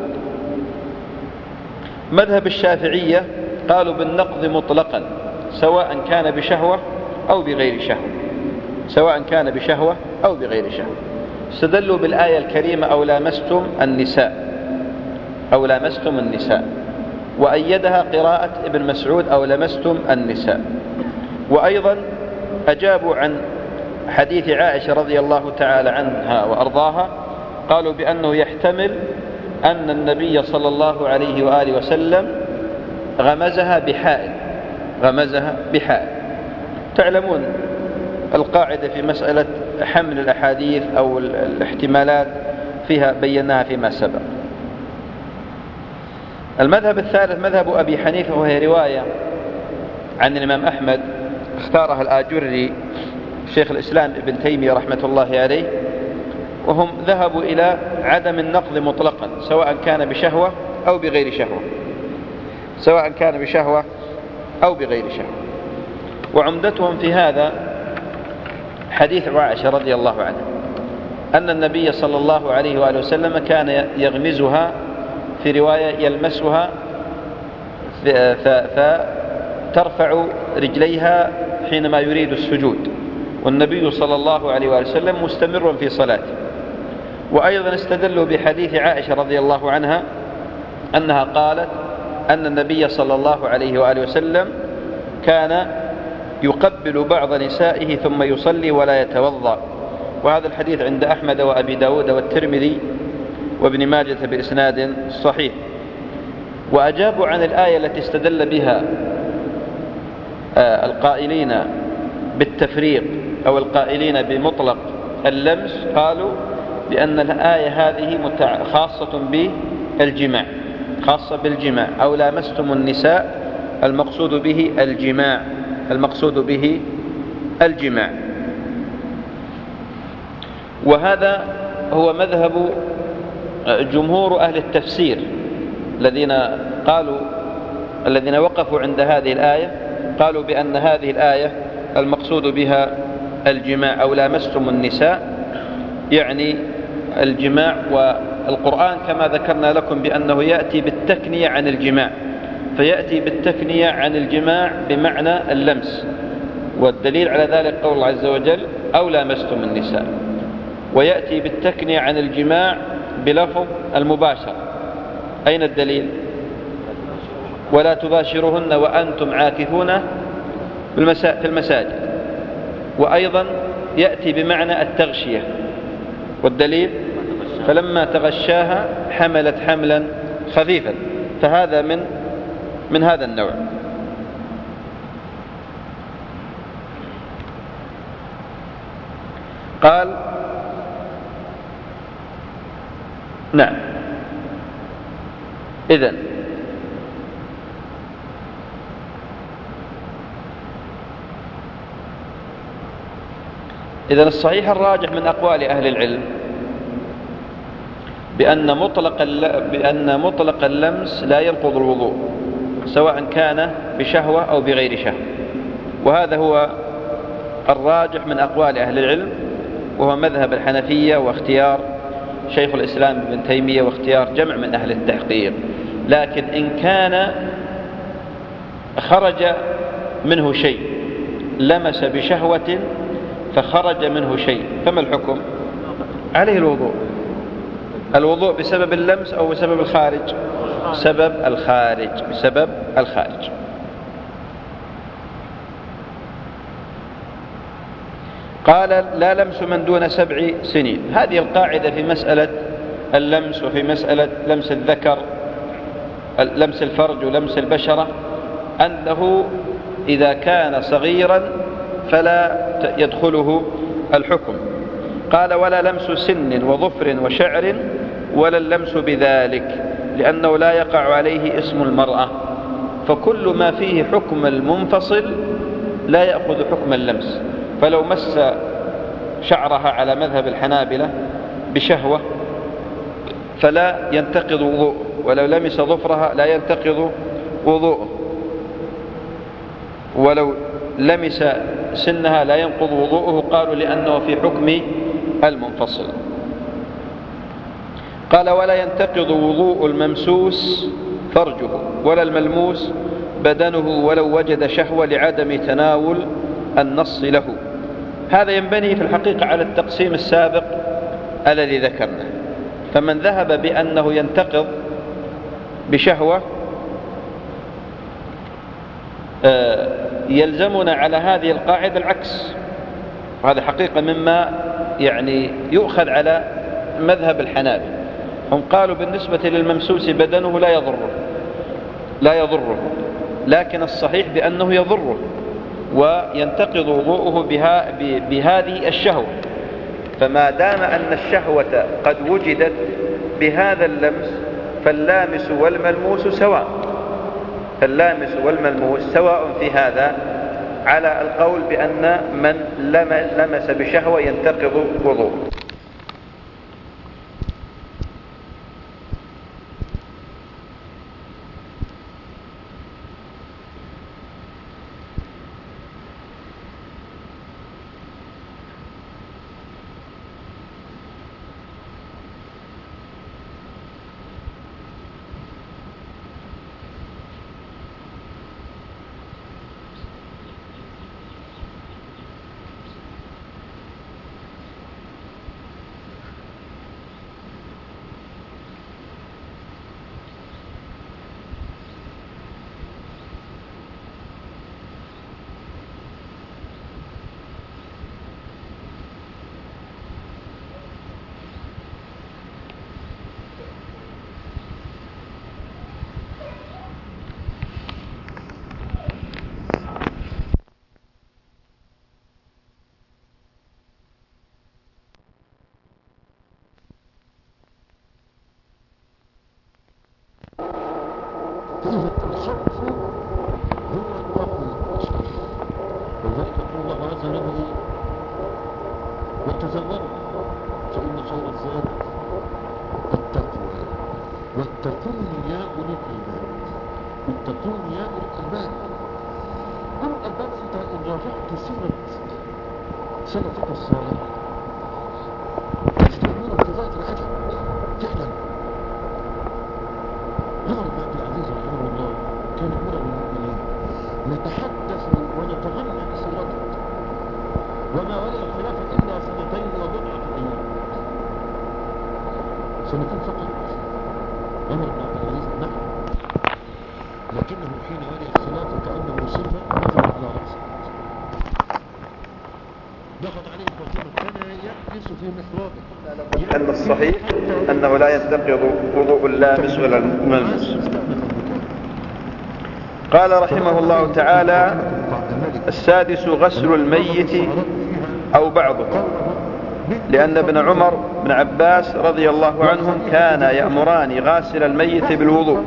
مذهب الشافعية قالوا بالنقض مطلقا سواء كان بشهوة أو بغير شهوة سواء كان بشهوة أو بغير شهوة. استدلوا بالآية الكريمة أو لامستم النساء أو لامستم النساء وأيدها قراءة ابن مسعود أو لمستم النساء. وأيضا أجابوا عن حديث عائشة رضي الله تعالى عنها وأرضاها، قالوا بأنه يحتمل أن النبي صلى الله عليه وآله وسلم غمزها بحائل غمزها بحائل. تعلمون القاعدة في مسألة حمل الأحاديث أو الاحتمالات فيها بيناها فيما سبق. المذهب الثالث مذهب أبي حنيفة، وهي رواية عن الإمام أحمد اختارها الآجري شيخ الإسلام ابن تيمية رحمة الله عليه، وهم ذهبوا إلى عدم النقض مطلقا سواء كان بشهوة أو بغير شهوة سواء كان بشهوة أو بغير شهوة. وعمدتهم في هذا حديث عائشة رضي الله عنها أن النبي صلى الله عليه وآله وسلم كان يغمزها، في رواية يلمسها فترفع رجليها حينما يريد السجود، والنبي صلى الله عليه وآله وسلم مستمر في صلاته. وأيضا استدلوا بحديث عائشة رضي الله عنها أنها قالت أن النبي صلى الله عليه وآله وسلم كان يقبل بعض نسائه ثم يصلي ولا يتوضأ. وهذا الحديث عند أحمد وأبي داود والترمذي وابن ماجة بإسناد صحيح. وأجابوا عن الآية التي استدل بها القائلين بالتفريق أو القائلين بمطلق اللمس، قالوا بأن الآية هذه خاصة بالجماع خاصة بالجماع أو لامستم النساء المقصود به الجماع المقصود به الجماع. وهذا هو مذهب جمهور أهل التفسير الذين قالوا الذين وقفوا عند هذه الآية، قالوا بأن هذه الآية المقصود بها الجماع أو لامستم النساء، يعني الجماع. والقرآن كما ذكرنا لكم بأنه يأتي بالتكنية عن الجماع، فيأتي بالتكنية عن الجماع بمعنى اللمس، والدليل على ذلك قول الله عز وجل أو لامستم النساء. ويأتي بالتكنية عن الجماع بلفظ المباشرة. أين الدليل؟ ولا تباشرهن وأنتم عاكفون في المساجد. وأيضا يأتي بمعنى التغشية، والدليل فلما تغشاها حملت حملا خفيفا. فهذا من من هذا النوع. قال نعم. إذن إذن الصحيح الراجح من أقوال أهل العلم بأن مطلق بأن مطلق اللمس لا ينقض الوضوء سواء كان بشهوة أو بغير شهوة، وهذا هو الراجح من أقوال أهل العلم، وهو مذهب الحنفية واختيار شيخ الإسلام ابن تيمية واختيار جمع من أهل التحقيق. لكن إن كان خرج منه شيء، لمس بشهوة فخرج منه شيء، فما الحكم؟ عليه الوضوء. الوضوء بسبب اللمس أو بسبب الخارج؟ سبب الخارج بسبب الخارج. قال لا لمس من دون سبع سنين. هذه القاعدة في مسألة اللمس وفي مسألة لمس الذكر، لمس الفرج ولمس البشرة، أنه إذا كان صغيرا فلا يدخله الحكم. قال ولا لمس سن وظفر وشعر ولا اللمس بذلك، لأنه لا يقع عليه اسم المرأة، فكل ما فيه حكم المنفصل لا يأخذ حكم اللمس. فلو مس شعرها على مذهب الحنابلة بشهوة فلا ينتقض وضوءه، ولو لمس ظفرها لا ينتقض وضوءه، ولو لمس سنها لا ينقض وضوءه، قالوا لأنه في حكم المنفصل. قال ولا ينتقض وضوء الممسوس فرجه ولا الملموس بدنه ولو وجد شهوة لعدم تناول النص له. هذا ينبني في الحقيقة على التقسيم السابق الذي ذكرناه. فمن ذهب بأنه ينتقض بشهوة يلزمنا على هذه القاعدة العكس، وهذا حقيقة مما يعني يؤخذ على مذهب الحنابلة. هم قالوا بالنسبة للممسوس بدنه لا يضره لا يضره لكن الصحيح بأنه يضره وينتقض وضوءه بها بهذه الشهوة. فما دام أن الشهوة قد وجدت بهذا اللمس فاللامس والملموس سواء فاللامس والملموس سواء في هذا، على القول بأن من لمس بشهوة ينتقض وضوءه. الخوف هو الواقع الصحيح، وذلك قول الله عز وجل وتزودوا فإن خير الزاد التقوى واتقون يا أولي الألباب. اتقون يا أولي الألباب. أولي الألباب أنت إن راجعت سيرة سلفك الصالح تستعملون بغاية العجب فعلا. عمر بن عبد العزيز رحمه الله كان أمير المؤمنين، نتحدث ونتغنى بسيرته، وما ولي الخلافة إلا سنتين وبضعة أيام، سنتين فقط. عمر بن عبد العزيز نعم، لكنه حين ولي الخلافة كأنه صفة نزل على رأسه، ضغط عليه الفاطمة كان يجلس في محرابه. أن الصحيح أنه لا ينتقض وضوء اللامس ولا الملمس. قال رحمه الله تعالى: السادس غسل الميت أو بعضه، لأن ابن عمر بن عباس رضي الله عنهم كان يأمران غاسل الميت بالوضوء.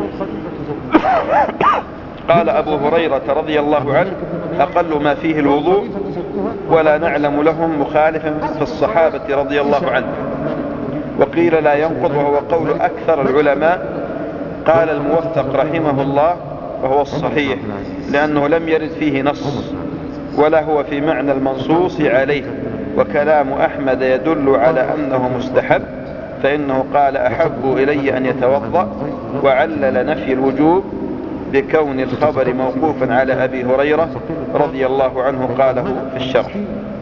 قال أبو هريرة رضي الله عنه: أقل ما فيه الوضوء، ولا نعلم لهم مخالفا في الصحابة رضي الله عنهم. وقيل لا ينقض، وهو قول أكثر العلماء. قال الموفق رحمه الله: وهو الصحيح، لأنه لم يرد فيه نص، ولا هو في معنى المنصوص عليه. وكلام أحمد يدل على أنه مستحب، فإنه قال: أحب إلي أن يتوضأ، وعلل نفي الوجوب بكون الخبر موقوفا على أبي هريرة رضي الله عنه قاله في الشرح.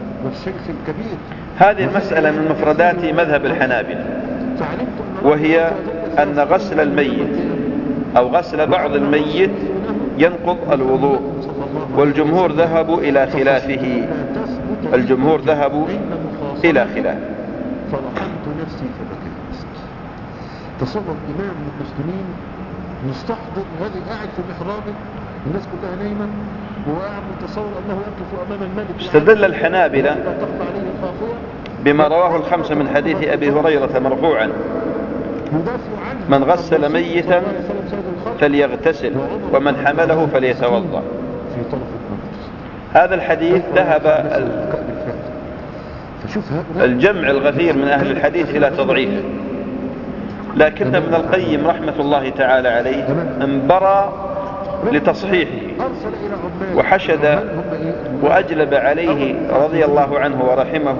هذه المسألة من مفردات مذهب الحنابلة، وهي أن غسل الميت أو غسل بعض الميت ينقض الوضوء، والجمهور ذهبوا إلى خلافه. الجمهور ذهبوا إلى خلافه. فرحمت نفسي فبكيت. تصور إمام من المسلمين مستحضر هذه، قاعد في محرابه، الناس كلها نايمة، وقاعد متصور أنه يقف أمام الملك. استدل الحنابلة بما رواه الخمسة من حديث أبي هريرة مرفوعا: من غسل ميتا فليغتسل، ومن حمله فليتوضأ. هذا الحديث ذهب فشوف هؤلاء الجمع الغفير من أهل الحديث إلى تضعيفه، لكن ابن القيم رحمة الله تعالى عليه انبرى لتصحيحه وحشد وأجلب عليه رضي الله عنه ورحمه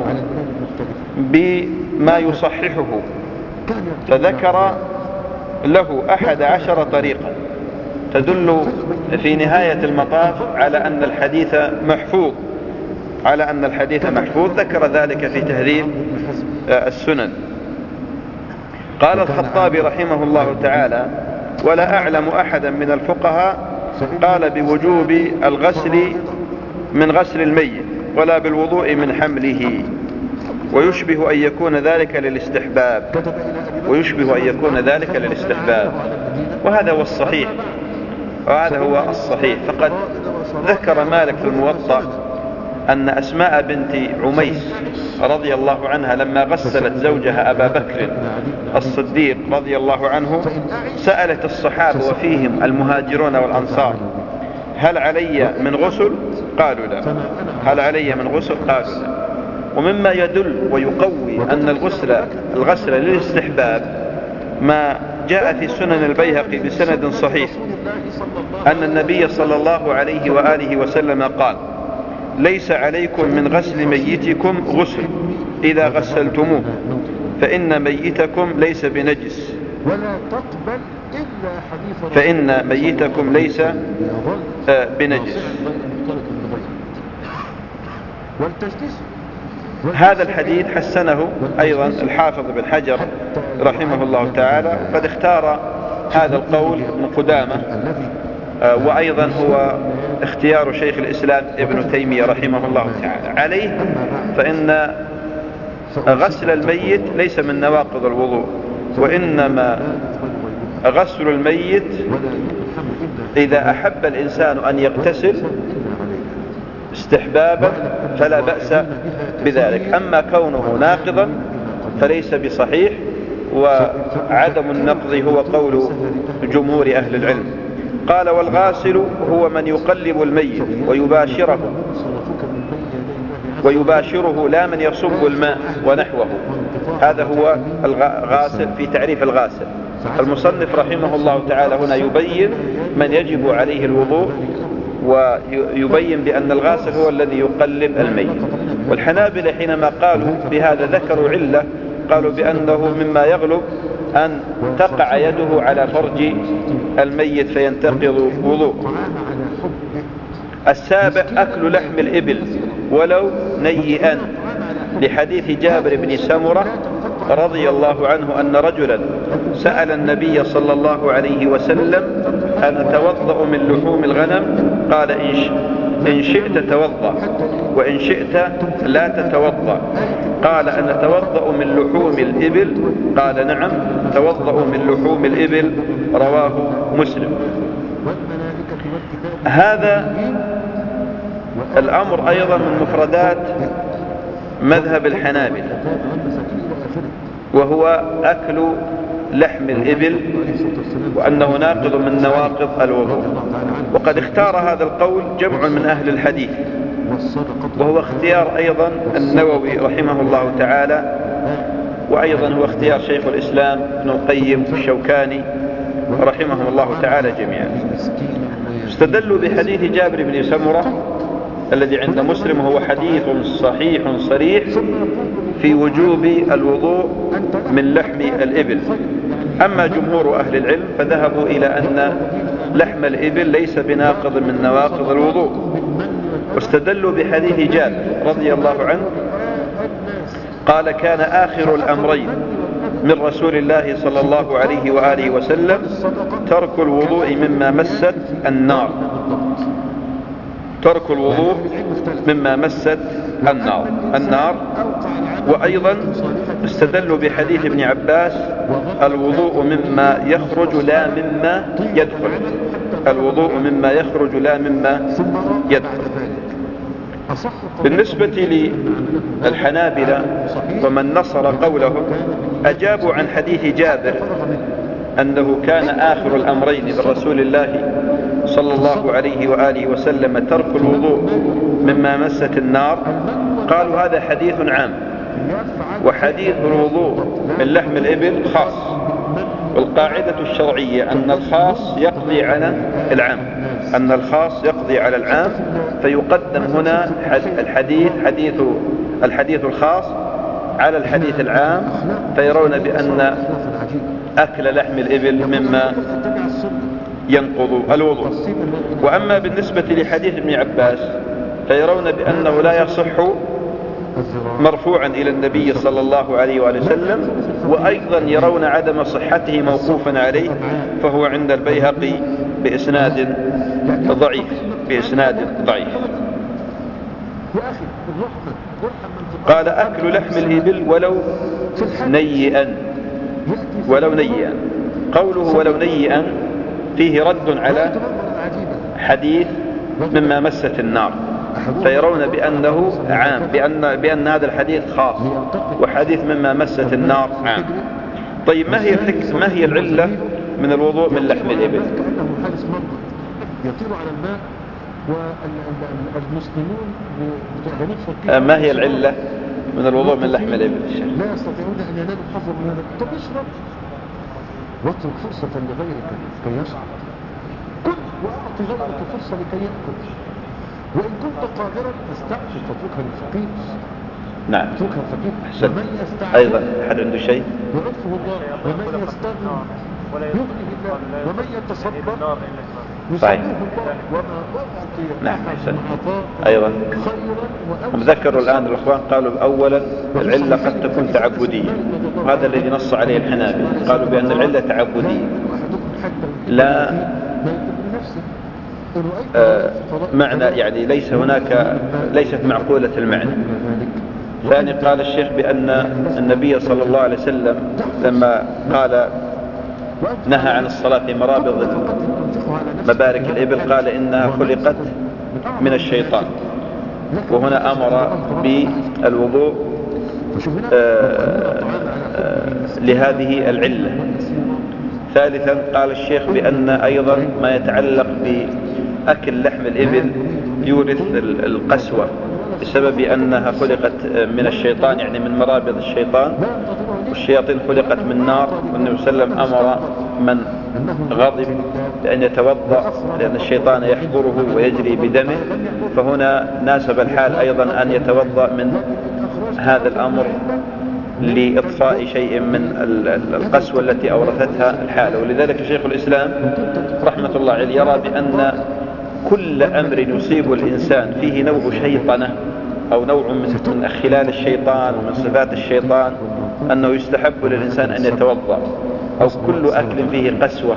بما يصححه، فذكر له أحد عشر طريقا تدل في نهاية المطاف على أن الحديث محفوظ على أن الحديث محفوظ ذكر ذلك في تهذيب السنن. قال الخطابي رحمه الله تعالى: ولا أعلم أحدا من الفقهاء قال بوجوب الغسل من غسل الميت ولا بالوضوء من حمله، ويشبه أن يكون ذلك للاستحباب ويشبه أن يكون ذلك للاستحباب وهذا هو الصحيح وهذا هو الصحيح. فقد ذكر مالك في الموطأ أن أسماء بنت عميس رضي الله عنها لما غسلت زوجها أبا بكر الصديق رضي الله عنه سألت الصحابة وفيهم المهاجرون والأنصار: هل علي من غسل؟ قالوا لا. هل علي من غسل؟ قالوا لا. ومما يدل ويقوي أن الغسل الغسل للاستحباب ما جاء في سنن البيهقي بسند صحيح أن النبي صلى الله عليه وآله وسلم قال: ليس عليكم من غسل ميتكم غسل إذا غسلتموه فإن ميتكم ليس بنجس فإن ميتكم ليس بنجس. هذا الحديث حسنه أيضا الحافظ بن حجر رحمه الله تعالى، قد اختار هذا القول ابن قدامة، وأيضا هو اختيار شيخ الإسلام ابن تيمية رحمه الله تعالى عليه، فإن غسل الميت ليس من نواقض الوضوء، وإنما غسل الميت إذا أحب الإنسان أن يغتسل استحبابا فلا بأس بذلك، أما كونه ناقضا فليس بصحيح، وعدم النقض هو قول جمهور أهل العلم. قال: والغاسل هو من يقلب الميت ويباشره ويباشره لا من يصب الماء ونحوه. هذا هو الغاسل في تعريف الغاسل. المصنف رحمه الله تعالى هنا يبين من يجب عليه الوضوء، ويبين بأن الغاسل هو الذي يقلب الميت. والحنابلة حينما قالوا بهذا ذكروا علة، قالوا بأنه مما يغلب أن تقع يده على فرج الميت فينتقض وضوء. السابع أكل لحم الإبل ولو نيئا، لحديث جابر بن سمرة رضي الله عنه أن رجلا سأل النبي صلى الله عليه وسلم: أن أتوضأ من لحوم الغنم؟ قال: إن شئت توضأ وإن شئت لا تتوضأ. قال: أن أتوضأ من لحوم الإبل؟ قال: نعم توضأ من لحوم الإبل. رواه مسلم. هذا الأمر أيضا من مفردات مذهب الحنابلة، وهو أكل لحم الإبل، وأنه ناقض من نواقض الوضوء. وقد اختار هذا القول جمع من أهل الحديث، وهو اختيار أيضا النووي رحمه الله تعالى، وأيضا هو اختيار شيخ الإسلام ابن القيم الشوكاني رحمهم الله تعالى جميعا. استدلوا بحديث جابر بن سمرة الذي عند مسلم، وهو حديث صحيح صريح في وجوب الوضوء من لحم الإبل. أما جمهور أهل العلم فذهبوا إلى أن لحم الإبل ليس بناقض من نواقض الوضوء، واستدلوا بحديث جابر رضي الله عنه قال: كان آخر الأمرين من رسول الله صلى الله عليه وآله وسلم ترك الوضوء مما مست النار ترك الوضوء مما مست النار النار وأيضا استدلوا بحديث ابن عباس: الوضوء مما يخرج لا مما يدخل الوضوء مما يخرج لا مما يدخل. بالنسبة للحنابلة ومن نصر قولهم، أجابوا عن حديث جابر أنه كان آخر الأمرين برسول الله صلى الله عليه وآله وسلم ترك الوضوء مما مست النار. قالوا هذا حديث عام وحديث الوضوء من لحم الإبل خاص، والقاعدة الشرعية أن الخاص يقضي على العام، أن الخاص يقضي على العام، فيقدم هنا الحديث حديث الحديث الخاص على الحديث العام، فيرون بأن أكل لحم الإبل مما ينقض الوضوء. وأما بالنسبة لحديث ابن عباس فيرون بأنه لا يصح مرفوعا إلى النبي صلى الله عليه وآله وسلم، وأيضا يرون عدم صحته موقوفا عليه، فهو عند البيهقي بإسناد ضعيف بإسناد ضعيف. قال أكل لحم الإبل ولو نيئا، ولو نيئا، قوله ولو نيئا فيه رد على حديث مما مست النار، فيرون بأنه عام، بأن, بأن هذا الحديث خاص، وحديث مما مست النار عام. طيب ما هي الحكمة، ما هي العلة من الوضوء من لحم الإبل؟ ما هي العلة من الوضوء من لحم الإبل؟ لا يستطيعون أن ينالوا حظا من هذا. طب اشرب واترك فرصة لغيرك كي يشرب، كل وأعطي غيرك فرصة لكي يأكل، وإن كنت قادرا فاستعفف فاتركها للفقير. نعم، اتركها الفقير. ومن يستعفف أيضا حد عنده شيء يعفه الله، ومن يستغني يغنيه الله، ومن يتصبر صحيح. نعم أحسن. أيضا هم ذكروا الآن الأخوان قالوا أولا العلة قد تكون تعبدية، وهذا الذي نص عليه الحنابلة، قالوا بأن العلة تعبدية لا آه معنى، يعني ليس هناك ليست معقولة المعنى. ثاني قال الشيخ بأن النبي صلى الله عليه وسلم لما قال نهى عن الصلاة في مرابض مبارك الإبل قال إنها خلقت من الشيطان، وهنا أمر بالوضوء آه آه لهذه العلة. ثالثا قال الشيخ بأن أيضا ما يتعلق بأكل لحم الإبل يورث القسوة بسبب أنها خلقت من الشيطان، يعني من مرابض الشيطان، والشياطين خلقت من نار، والنبي صلى الله عليه وسلم أمر من غضب بأن يتوضأ لأن الشيطان يحضره ويجري بدمه، فهنا ناسب الحال أيضا أن يتوضأ من هذا الأمر لإطفاء شيء من القسوة التي أورثتها الحالة. ولذلك شيخ الإسلام رحمة الله عليه يرى بأن كل أمر يصيب الإنسان فيه نوع شيطنة أو نوع من خلال الشيطان ومن صفات الشيطان أنه يستحب للإنسان أن يتوضأ، أو كل أكل فيه قسوة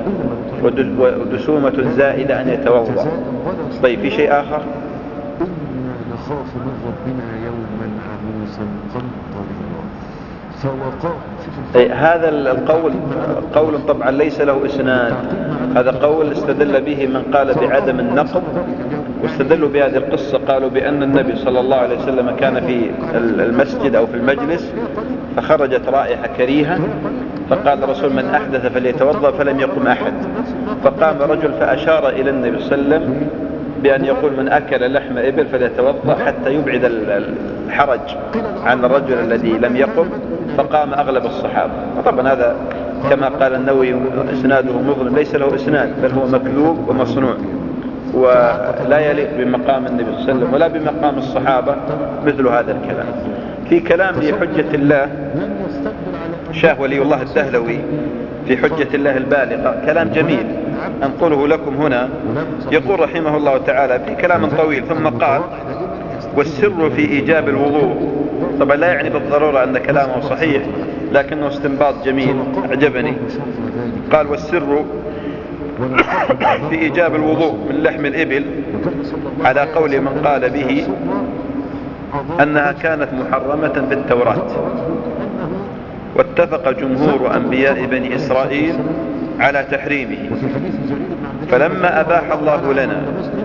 ودسومة زائدة أن يتوضأ. طيب في شيء آخر؟ إنا نخاف من ربنا يوما عبوسا قمطريرا فوقاه. هذا القول قول طبعا ليس له إسناد، هذا قول استدل به من قال بعدم النقض، واستدلوا بهذه القصة قالوا بأن النبي صلى الله عليه وسلم كان في المسجد أو في المجلس فخرجت رائحة كريهة، فقال الرسول من أحدث فليتوضأ، فلم يقم أحد، فقام رجل فأشار إلى النبي صلى الله عليه وسلم بأن يقول من أكل لحم إبل فليتوضأ حتى يبعد الحرج عن الرجل الذي لم يقم، فقام أغلب الصحابة. وطبعا هذا كما قال النووي إسناده مظلم، ليس له إسناد بل هو مكذوب ومصنوع، ولا يليق بمقام النبي صلى الله عليه وسلم ولا بمقام الصحابة مثل هذا الكلام. في كلام لحجة الله شاه ولي الله الدهلوي في حجة الله البالغة كلام جميل أنقله لكم هنا. يقول رحمه الله تعالى في كلام طويل ثم قال والسر في إيجاب الوضوء، طبعا لا يعني بالضرورة أن كلامه صحيح لكنه استنباط جميل أعجبني. قال والسر في إيجاب الوضوء من لحم الإبل على قول من قال به أنها كانت محرمة في التوراة، واتفق جمهور أنبياء بني إسرائيل على تحريمه، فلما أباح الله لنا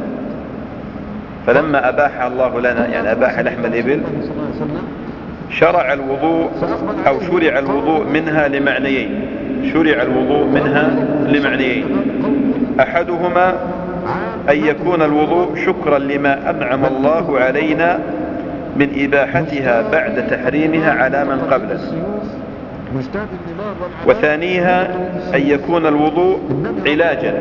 فلما أباح الله لنا يعني أباح لحم الإبل شرع الوضوء أو شرع الوضوء منها لمعنيين شرع الوضوء منها لمعنيين أحدهما أن يكون الوضوء شكرا لما أنعم الله علينا من إباحتها بعد تحريمها على من قبله. وثانيها أن يكون الوضوء علاجا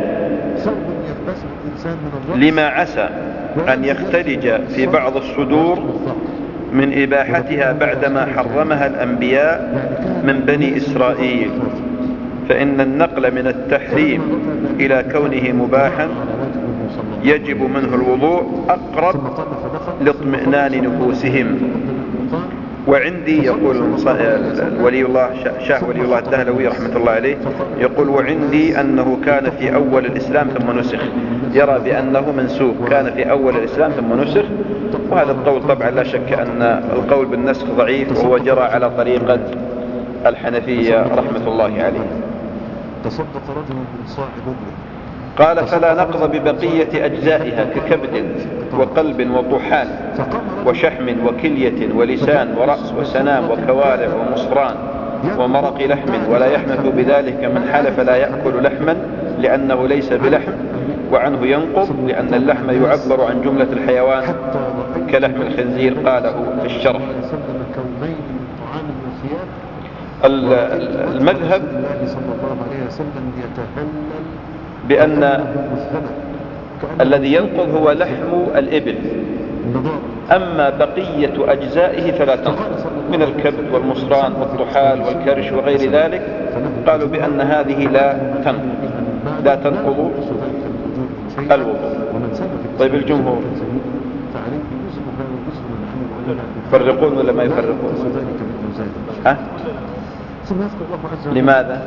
لما عسى أن يختلج في بعض الصدور من إباحتها بعدما حرمها الأنبياء من بني إسرائيل، فإن النقل من التحريم إلى كونه مباحا يجب منه الوضوء أقرب لاطمئنان نفوسهم. وعندي يقول ولي الله شاه ولي الله الدهلوي رحمة الله عليه يقول وعندي أنه كان في أول الإسلام ثم نسخ، يرى بأنه منسوخ كان في أول الإسلام ثم نسخ. وهذا القول طبعا لا شك أن القول بالنسخ ضعيف، وهو جرى على طريقة الحنفية رحمة الله عليه. تصدق رجل من صاحب قال فلا نقض ببقية أجزائها ككبد وقلب وطحال وشحم وكلية ولسان ورأس وسنام وكوارع ومصران ومرق لحم، ولا يحنث بذلك من حلف لا يأكل لحما لأنه ليس بلحم، وعنه ينقض لأن اللحم يعبر عن جملة الحيوان كلحم الخنزير. قاله في الشرح. المذهب بأن الذي ينقض هو لحم الإبل، أما بقية أجزائه فلا تنقض من الكبد والمصران والطحال والكرش وغير ذلك. قالوا بأن هذه لا تنقض لا تنقض الوضوء. طيب الجمهور يفرقون ولا ما يفرقون؟ ها؟ لماذا؟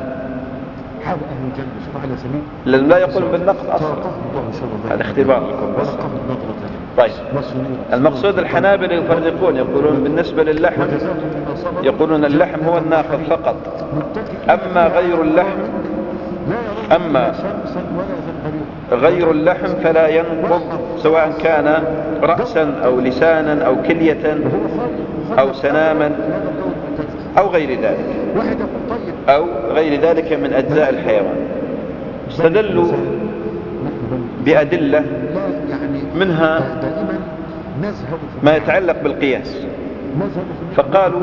لأن لا يقول بالنقض أصلا، هذا اختبار لكم بس. طيب المقصود الحنابلة يفرقون، يقولون بالنسبة للحم يقولون اللحم هو الناقض فقط، أما غير اللحم أما غير اللحم فلا ينقض، سواء كان رأسا أو لسانا أو كلية أو سناما أو غير ذلك أو غير ذلك من أجزاء الحيوان. استدلوا بأدلة منها ما يتعلق بالقياس، فقالوا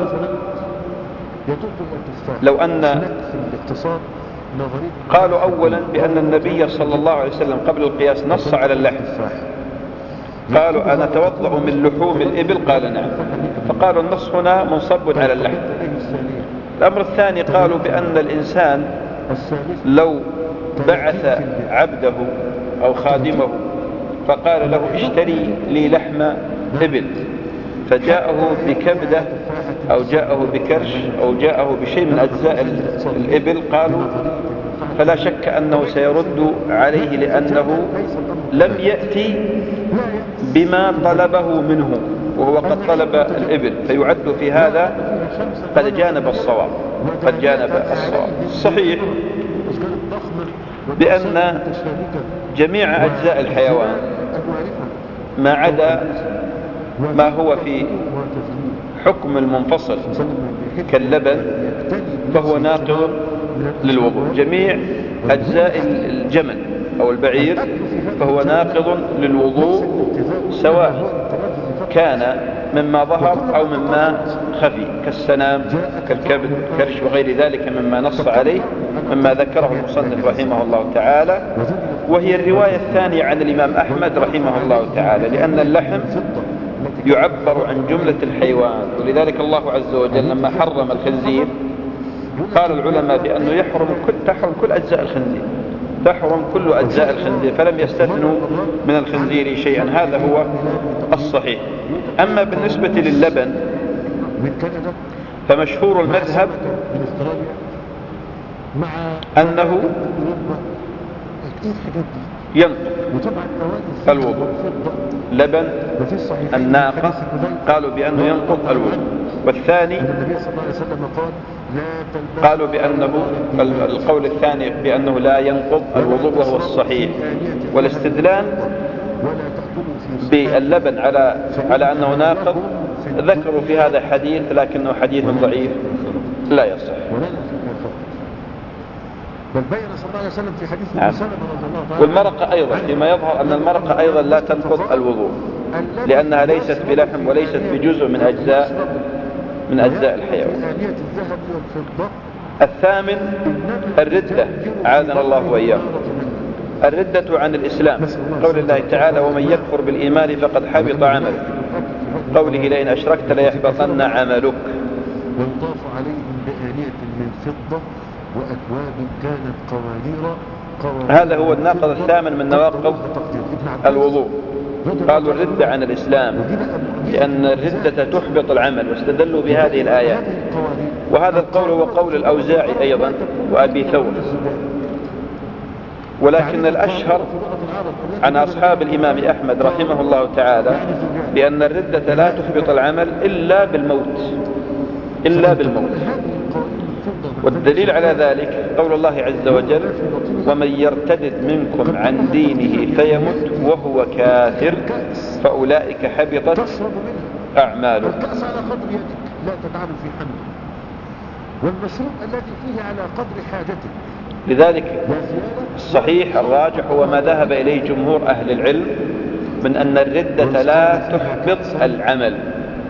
لو أن قالوا أولا بأن النبي صلى الله عليه وسلم قبل القياس نص على اللحم، قالوا أنا أتوضأ من لحوم الإبل، قال نعم، فقالوا النص هنا منصب على اللحم. الأمر الثاني قالوا بأن الإنسان لو بعث عبده أو خادمه فقال له اشتري لي لحم إبل، فجاءه بكبدة أو جاءه بكرش أو جاءه بشيء من أجزاء الإبل، قالوا فلا شك أنه سيرد عليه لأنه لم يأتي بما طلبه منه، وهو قد طلب الإبل، فيعد في هذا قد جانب الصواب قد جانب الصواب. صحيح بأن جميع أجزاء الحيوان ما عدا ما هو في حكم المنفصل كاللبن فهو ناقض للوضوء. جميع أجزاء الجمل أو البعير فهو ناقض للوضوء، سواء كان مما ظهر أو مما خفي كالسنام كالكبد كالكرش وغير ذلك مما نص عليه مما ذكره المصنف رحمه الله تعالى. وهي الرواية الثانية عن الإمام أحمد رحمه الله تعالى، لأن اللحم يعبر عن جملة الحيوان، ولذلك الله عز وجل لما حرم الخنزير قال العلماء بأنه يحرم كل تحرم كل أجزاء الخنزير، تحرم كل أجزاء الخنزير، فلم يستثنوا من الخنزير شيئا. هذا هو الصحيح. أما بالنسبة للبن فمشهور المذهب أنه ينقض الوضوء. لبن الناقة قالوا بأنه ينقض الوضوء. والثاني قالوا بأنه القول الثاني بأنه لا ينقض الوضوء وهو الصحيح. والاستدلال باللبن على على أنه ناقض ذكروا في هذا حديث لكنه حديث ضعيف لا يصح. بل بين صلى الله عليه وسلم في حديث نعم. والمرقة أيضا فيما يظهر أن المرقة أيضا لا تنقض الوضوء. لأنها ليست بلحم وليست بجزء من أجزاء من أجزاء الحيوان. الثامن الردة، أعاذنا الله وإياكم، الردة عن الإسلام، قول الله تعالى ومن يكفر بالإيمان فقد حبط عمله، قوله لئن أشركت ليحبطن عملك. ويطاف عليهم بآنية من فضة وأكواب كانت قوانير. هذا هو الناقض الثامن من نواقض الوضوء. قالوا الردة عن الإسلام لأن الردة تحبط العمل، واستدلوا بهذه الآيات. وهذا القول هو قول الأوزاعي أيضا وأبي ثور، ولكن الأشهر عن أصحاب الإمام أحمد رحمه الله تعالى بأن الردة لا تحبط العمل إلا بالموت، إلا بالموت. والدليل على ذلك قول الله عز وجل ومن يرتد منكم عن دينه فيمت وهو كافر فأولئك حبطت أعماله. والكأس على قدر يدك لا تجعل في حمل، والمشروب الذي فيه على قدر حاجتك. لذلك الصحيح الراجح هو ما ذهب إليه جمهور أهل العلم من أن الردة لا تحبط العمل.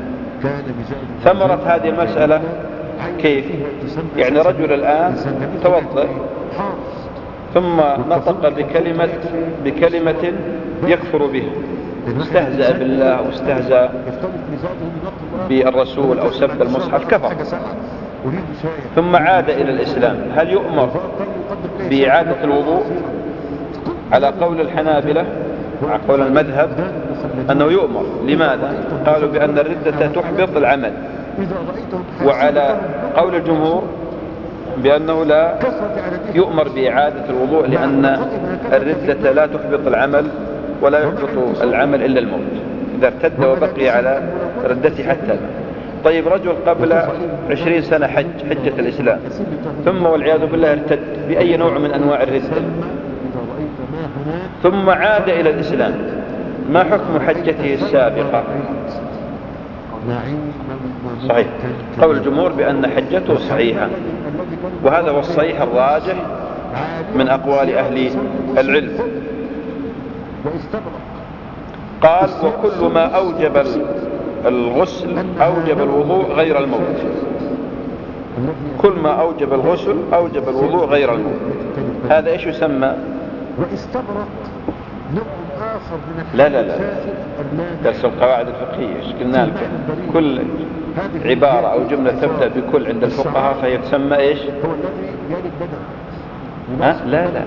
ثمرة هذه المسألة كيف؟ يعني رجل الآن توضأ ثم نطق بكلمة بكلمة يكفر بها، استهزأ بالله واستهزأ بالرسول أو سب المصحف، كفر، ثم عاد إلى الإسلام. هل يؤمر بإعادة الوضوء؟ على قول الحنابلة، على قول المذهب أنه يؤمر. لماذا؟ قالوا بأن الردة تحبط العمل. وعلى قول الجمهور بأنه لا يؤمر بإعادة الوضوء لأن الردة لا تحبط العمل ولا يحبط العمل إلا الموت، إذا ارتد وبقي على ردته حتى الموت. طيب رجل قبل عشرين سنة حج حجة الإسلام ثم والعياذ بالله ارتد بأي نوع من أنواع الردة ثم عاد إلى الإسلام، ما حكم حجته السابقة؟ صحيح. قول الجمهور بأن حجته صحيحة، وهذا هو الصحيح الراجح من أقوال أهل العلم. قال وكل ما أوجب الغسل أوجب الوضوء غير الموت. كل ما أوجب الغسل أوجب الوضوء غير الموت. هذا إيش يسمى؟ لا لا لا درس القواعد الفقهية ايش قلنا لك؟ كل عبارة أو جملة تبدأ بكل عند الفقهاء فهي تسمى ايش؟ ها؟ لا لا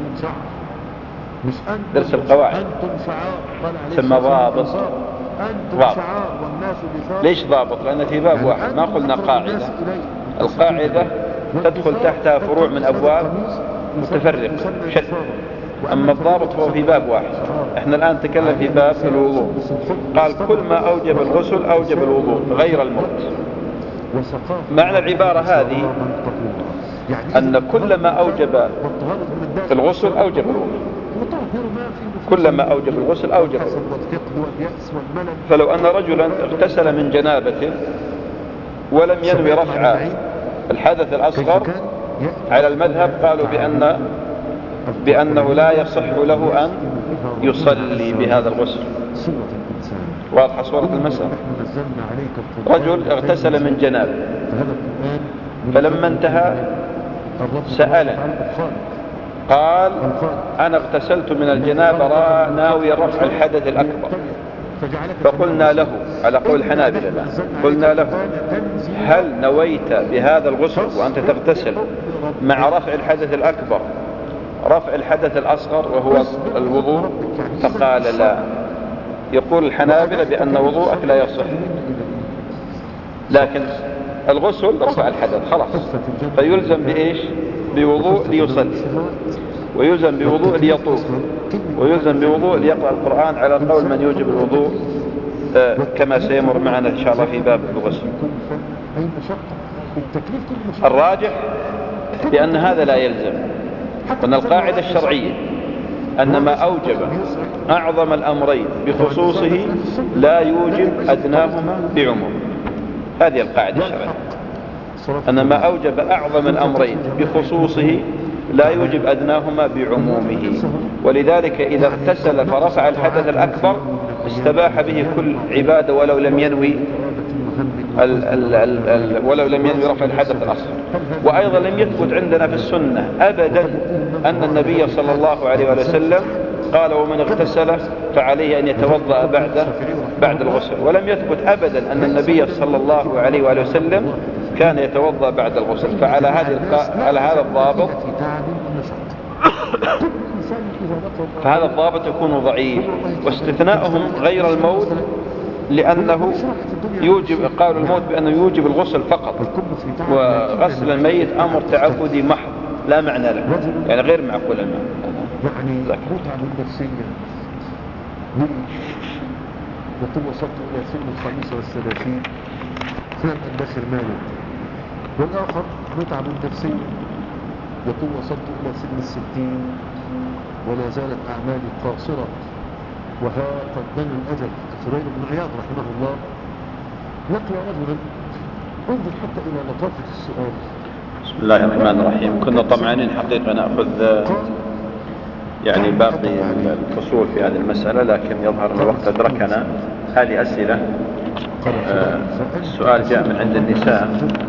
درس القواعد تسمى ضابط. ضابط ليش ضابط؟ لأن في باب واحد، ما قلنا قاعدة. القاعدة تدخل تحتها فروع من أبواب متفرقة شتى، أما الضابط هو في باب واحد. احنا الآن نتكلم في باب الوضوء. قال كل ما أوجب الغسل أوجب الوضوء غير الموت. معنى العبارة هذه أن كل ما أوجب الغسل أوجب الوضوء، كل ما أوجب الغسل أوجب الوضوء. فلو أن رجلا اغتسل من جنابة ولم ينوي رفع الحدث الأصغر، على المذهب قالوا بأن بأنه لا يصح له أن يصلي بهذا الغسل. واضحة صورة المسألة؟ رجل اغتسل من جنابه فلما انتهى سأل قال أنا اغتسلت من الجنابة ناوي رفع الحدث الأكبر، فقلنا له على قول حنابلة قلنا له هل نويت بهذا الغسل وأنت تغتسل مع رفع الحدث الأكبر رفع الحدث الأصغر وهو الوضوء؟ فقال لا. يقول الحنابلة بأن وضوءك لا يصح، لكن الغسل رفع الحدث خلاص، فيلزم بإيش؟ بوضوء ليصلي، ويلزم بوضوء ليطوف، ويلزم بوضوء ليقرأ القرآن على قول من يوجب الوضوء آه كما سيمر معنا إن شاء الله في باب الغسل. الراجح بأن هذا لا يلزم، وأن القاعدة الشرعية أن ما أوجب أعظم الأمرين بخصوصه لا يوجب أدناهما بعموم. هذه القاعدة الشرعية، أن ما أوجب أعظم الأمرين بخصوصه لا يوجب أدناهما بعمومه، ولذلك إذا اغتسل فرفع الحدث الأكبر استباح به كل عبادة ولو لم ينوي ال ال ال ال ولو لم ينوي رفع الحدث الأصغر. وأيضا لم يثبت عندنا في السنة أبدا أن النبي صلى الله عليه وسلم قال ومن اغتسل فعليه أن يتوضأ بعد بعد الغسل، ولم يثبت أبدا أن النبي صلى الله عليه وآله وسلم كان يتوضأ بعد الغسل. فعلى هذه على هذا الضابط فهذا الضابط يكون ضعيف. واستثناءهم غير الموت لأنه يوجب قال الموت بأنه يوجب الغسل فقط، وغسل الميت أمر تعبدي محض لا معنى له، يعني غير معقول المعنى. يعني متعة نفسية يقول وصلت إلى سن الخامسة والثلاثين فلم أدخر مالا، والآخر متعة نفسية يقول وصلت إلى سن الستين ولا زالت أعمالي قاصرة وها قد بنى الأجل. فضيل بن عياض رحمه الله لقي رجلا، انظر حتى إلى لطافة السؤال. بسم الله الرحمن الرحيم. كنا طمعانين حقيقة نأخذ يعني باقي الفصول في هذه المسألة، لكن يظهر أن الوقت أدركنا. هذه أسئلة. آه السؤال جاء من عند النساء،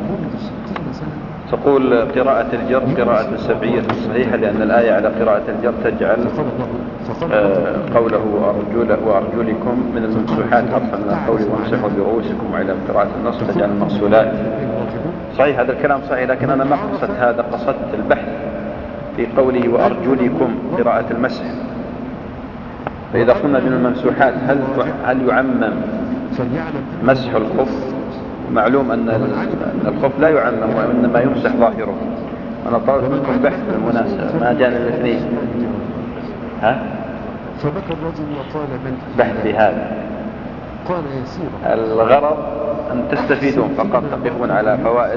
تقول قراءة الجر قراءة سبعية صحيحة لأن الآية على قراءة الجر تجعل آه قوله أرجل وأرجلكم من الممسوحات عطفا من القول وامسحوا برؤوسكم، وعلى قراءة النص تجعل المغسولات. صحيح هذا الكلام صحيح، لكن أنا ما قصدت هذا، قصدت البحث في قوله وأرجلكم قراءة المسح. فإذا قلنا من الممسوحات هل هل يعمم مسح الخف؟ معلوم أن الخف لا يعمم وإنما يمسح ظاهره. أنا طالب منكم بحث بالمناسبة، ما جاني الاثنين. ها؟ بحث في هذا. الغرض أن تستفيدون فقط، تقفون على فوائد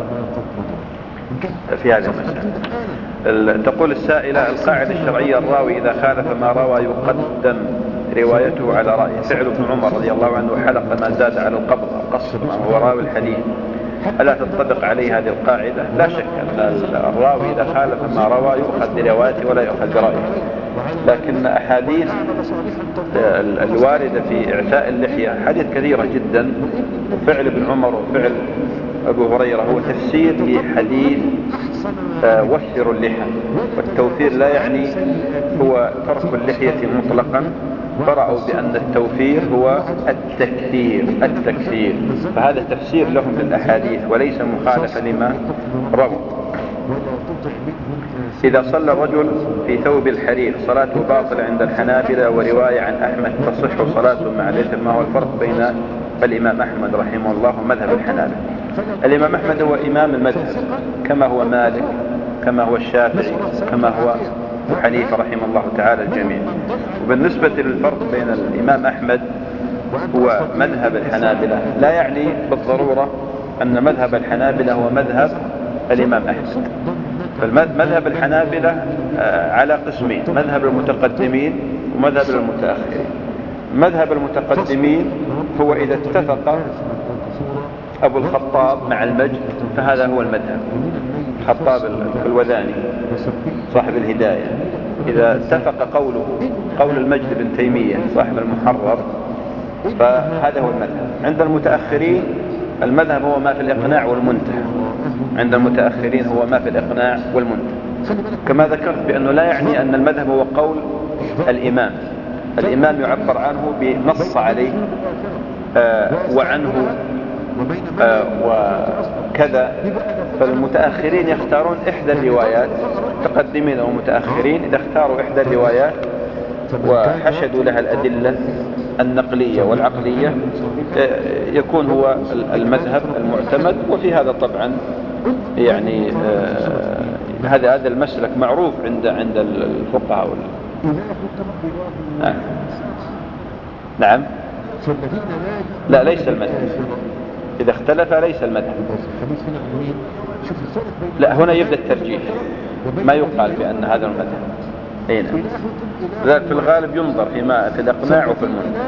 في هذه المسألة. تقول السائلة القاعدة الشرعية الراوي إذا خالف ما روى يقدم روايته على رأيه. فعل ابن عمر رضي الله عنه حلق ما زاد على القبض قصر ما هو راوي الحديث. ألا تنطبق عليه هذه القاعدة؟ لا شك أن الراوي إذا خالف ما روى يؤخذ بروايته ولا يؤخذ برأيه، لكن أحاديث الواردة في إعفاء اللحية حديث كثيرة جدا. وفعل ابن عمر وفعل أبو هريرة هو تفسير لحديث وفر اللحى، والتوفير لا يعني هو ترك اللحية مطلقا. فرأوا بأن التوفير هو التكثير التكثير فهذا تفسير لهم للأحاديث وليس مخالفة لما رووا. إذا صلى الرجل في ثوب الحرير صلاته باطلة عند الحنابلة، ورواية عن أحمد تصح صلاته مع ليس. ما هو الفرق بين الإمام أحمد رحمه الله ومذهب الحنابلة؟ الإمام أحمد هو إمام المذهب كما هو مالك كما هو الشافعي كما هو أبو حنيفة رحمه الله تعالى الجميع. وبالنسبة للفرق بين الإمام أحمد هو مذهب الحنابلة لا يعني بالضرورة أن مذهب الحنابلة هو مذهب الإمام أحمد. فمذهب الحنابلة على قسمين، مذهب المتقدمين ومذهب المتأخرين. مذهب المتقدمين هو إذا اتفق أبو الخطاب مع المجد فهذا هو المذهب. الخطاب الوذاني صاحب الهداية إذا اتفق قوله قول المجد بن تيمية صاحب المحرر فهذا هو المذهب. عند المتأخرين المذهب هو ما في الإقناع والمنتهى. عند المتأخرين هو ما في الإقناع والمنتهى. كما ذكرت بأنه لا يعني أن المذهب هو قول الإمام. الإمام يعبر عنه بنص عليه آه وعنه آه وكذا. فالمتأخرين يختارون إحدى الروايات، متقدمين أو متأخرين إذا اختاروا إحدى الروايات وحشدوا لها الأدلة النقلية والعقلية يكون هو المذهب المعتمد. وفي هذا طبعا يعني آه هذا هذا المسلك معروف عند عند الفقهاء. نعم نعم لا ليس المذهب. إذا اختلف ليس المذهب. لا هنا يبدأ الترجيح، ما يقال بأن هذا المذهب. أين في الغالب ينظر فيما في الإقناع وفي المنتهى.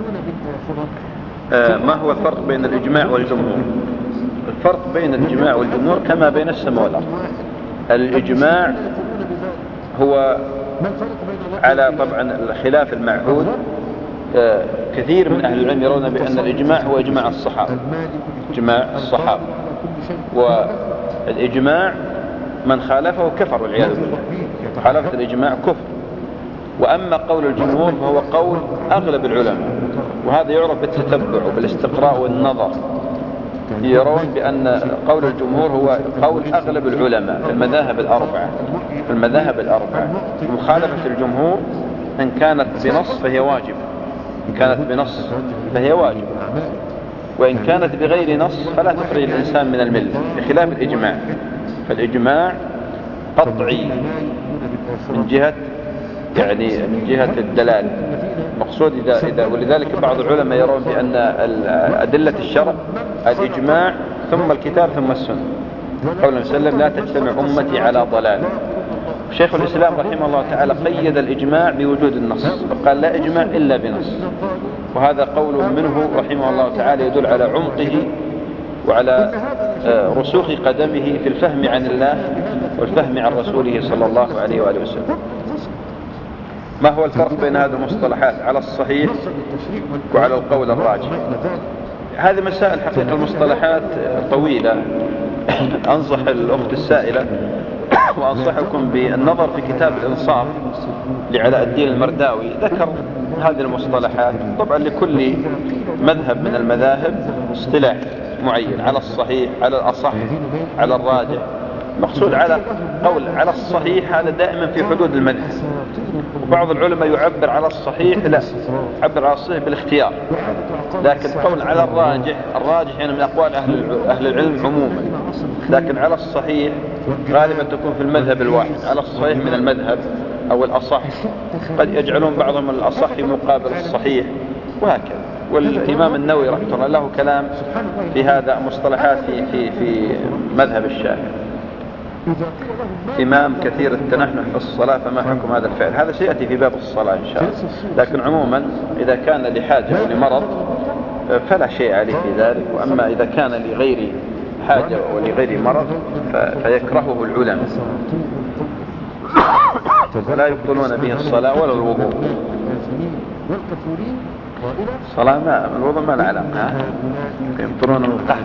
آه ما هو الفرق بين الإجماع والجمهور؟ الفرق بين الإجماع والجمهور كما بين السماء والأرض. الإجماع هو على طبعا الخلاف المعهود. كثير من أهل العلم يرون بأن الإجماع هو إجماع الصحابة، إجماع الصحابة، والإجماع من خالفه كفر والعياذ بالله، خالفة الإجماع كفر. وأما قول الجمهور فهو قول أغلب العلماء، وهذا يعرف بالتتبع وبالاستقراء والنظر. يرون بأن قول الجمهور هو قول أغلب العلماء في المذاهب الأربعة، في المذاهب الأربعة. مخالفة الجمهور إن كانت بنص فهي واجب، إن كانت بنص فهي واجب، وإن كانت بغير نص فلا تخرج الإنسان من الملة، بخلاف الإجماع. فالإجماع قطعي من جهة يعني من جهة الدلالة مقصود. إذا إذا ولذلك بعض العلماء يرون بأن أدلة الشرع الإجماع ثم الكتاب ثم السنة. قوله صلى الله عليه وسلم لا تجتمع أمتي على ضلال. شيخ الإسلام رحمه الله تعالى قيد الإجماع بوجود النص، فقال لا إجماع إلا بنص، وهذا قول منه رحمه الله تعالى يدل على عمقه وعلى رسوخ قدمه في الفهم عن الله والفهم عن رسوله صلى الله عليه وآله وسلم. ما هو الفرق بين هذه المصطلحات على الصحيح وعلى القول الراجح؟ هذه مسائل حقيقة المصطلحات طويلة. أنصح الأخت السائلة وأنصحكم بالنظر في كتاب الإنصاف لعلاء الدين المرداوي، ذكر هذه المصطلحات. طبعا لكل مذهب من المذاهب اصطلاح معين، على الصحيح، على الأصح، على الراجح. مقصود على قول على الصحيح هذا دائما في حدود المذهب، وبعض العلماء يعبر على الصحيح لا يعبر على الصحيح بالاختيار، لكن قول على الراجح، الراجح يعني من أقوال أهل أهل العلم عموما، لكن على الصحيح غالبا تكون في المذهب الواحد. على الصحيح من المذهب أو الأصح، قد يجعلون بعضهم الأصح مقابل الصحيح وهكذا. والإمام النووي رحمه الله له كلام في هذا مصطلحات في في في مذهب الشافعي. إمام كثير التنحنح في الصلاة فما حكم هذا الفعل؟ هذا سيأتي في باب الصلاة إن شاء الله. لكن عموما إذا كان لحاجة أو لمرض فلا شيء عليه في ذلك، وأما إذا كان لغير حاجة ولغير مرض فيكرهه العلماء، فلا يبطلون به الصلاة ولا الوضوء. الصلاة ما الوضوء ما له علاقة، يبطلون القحط.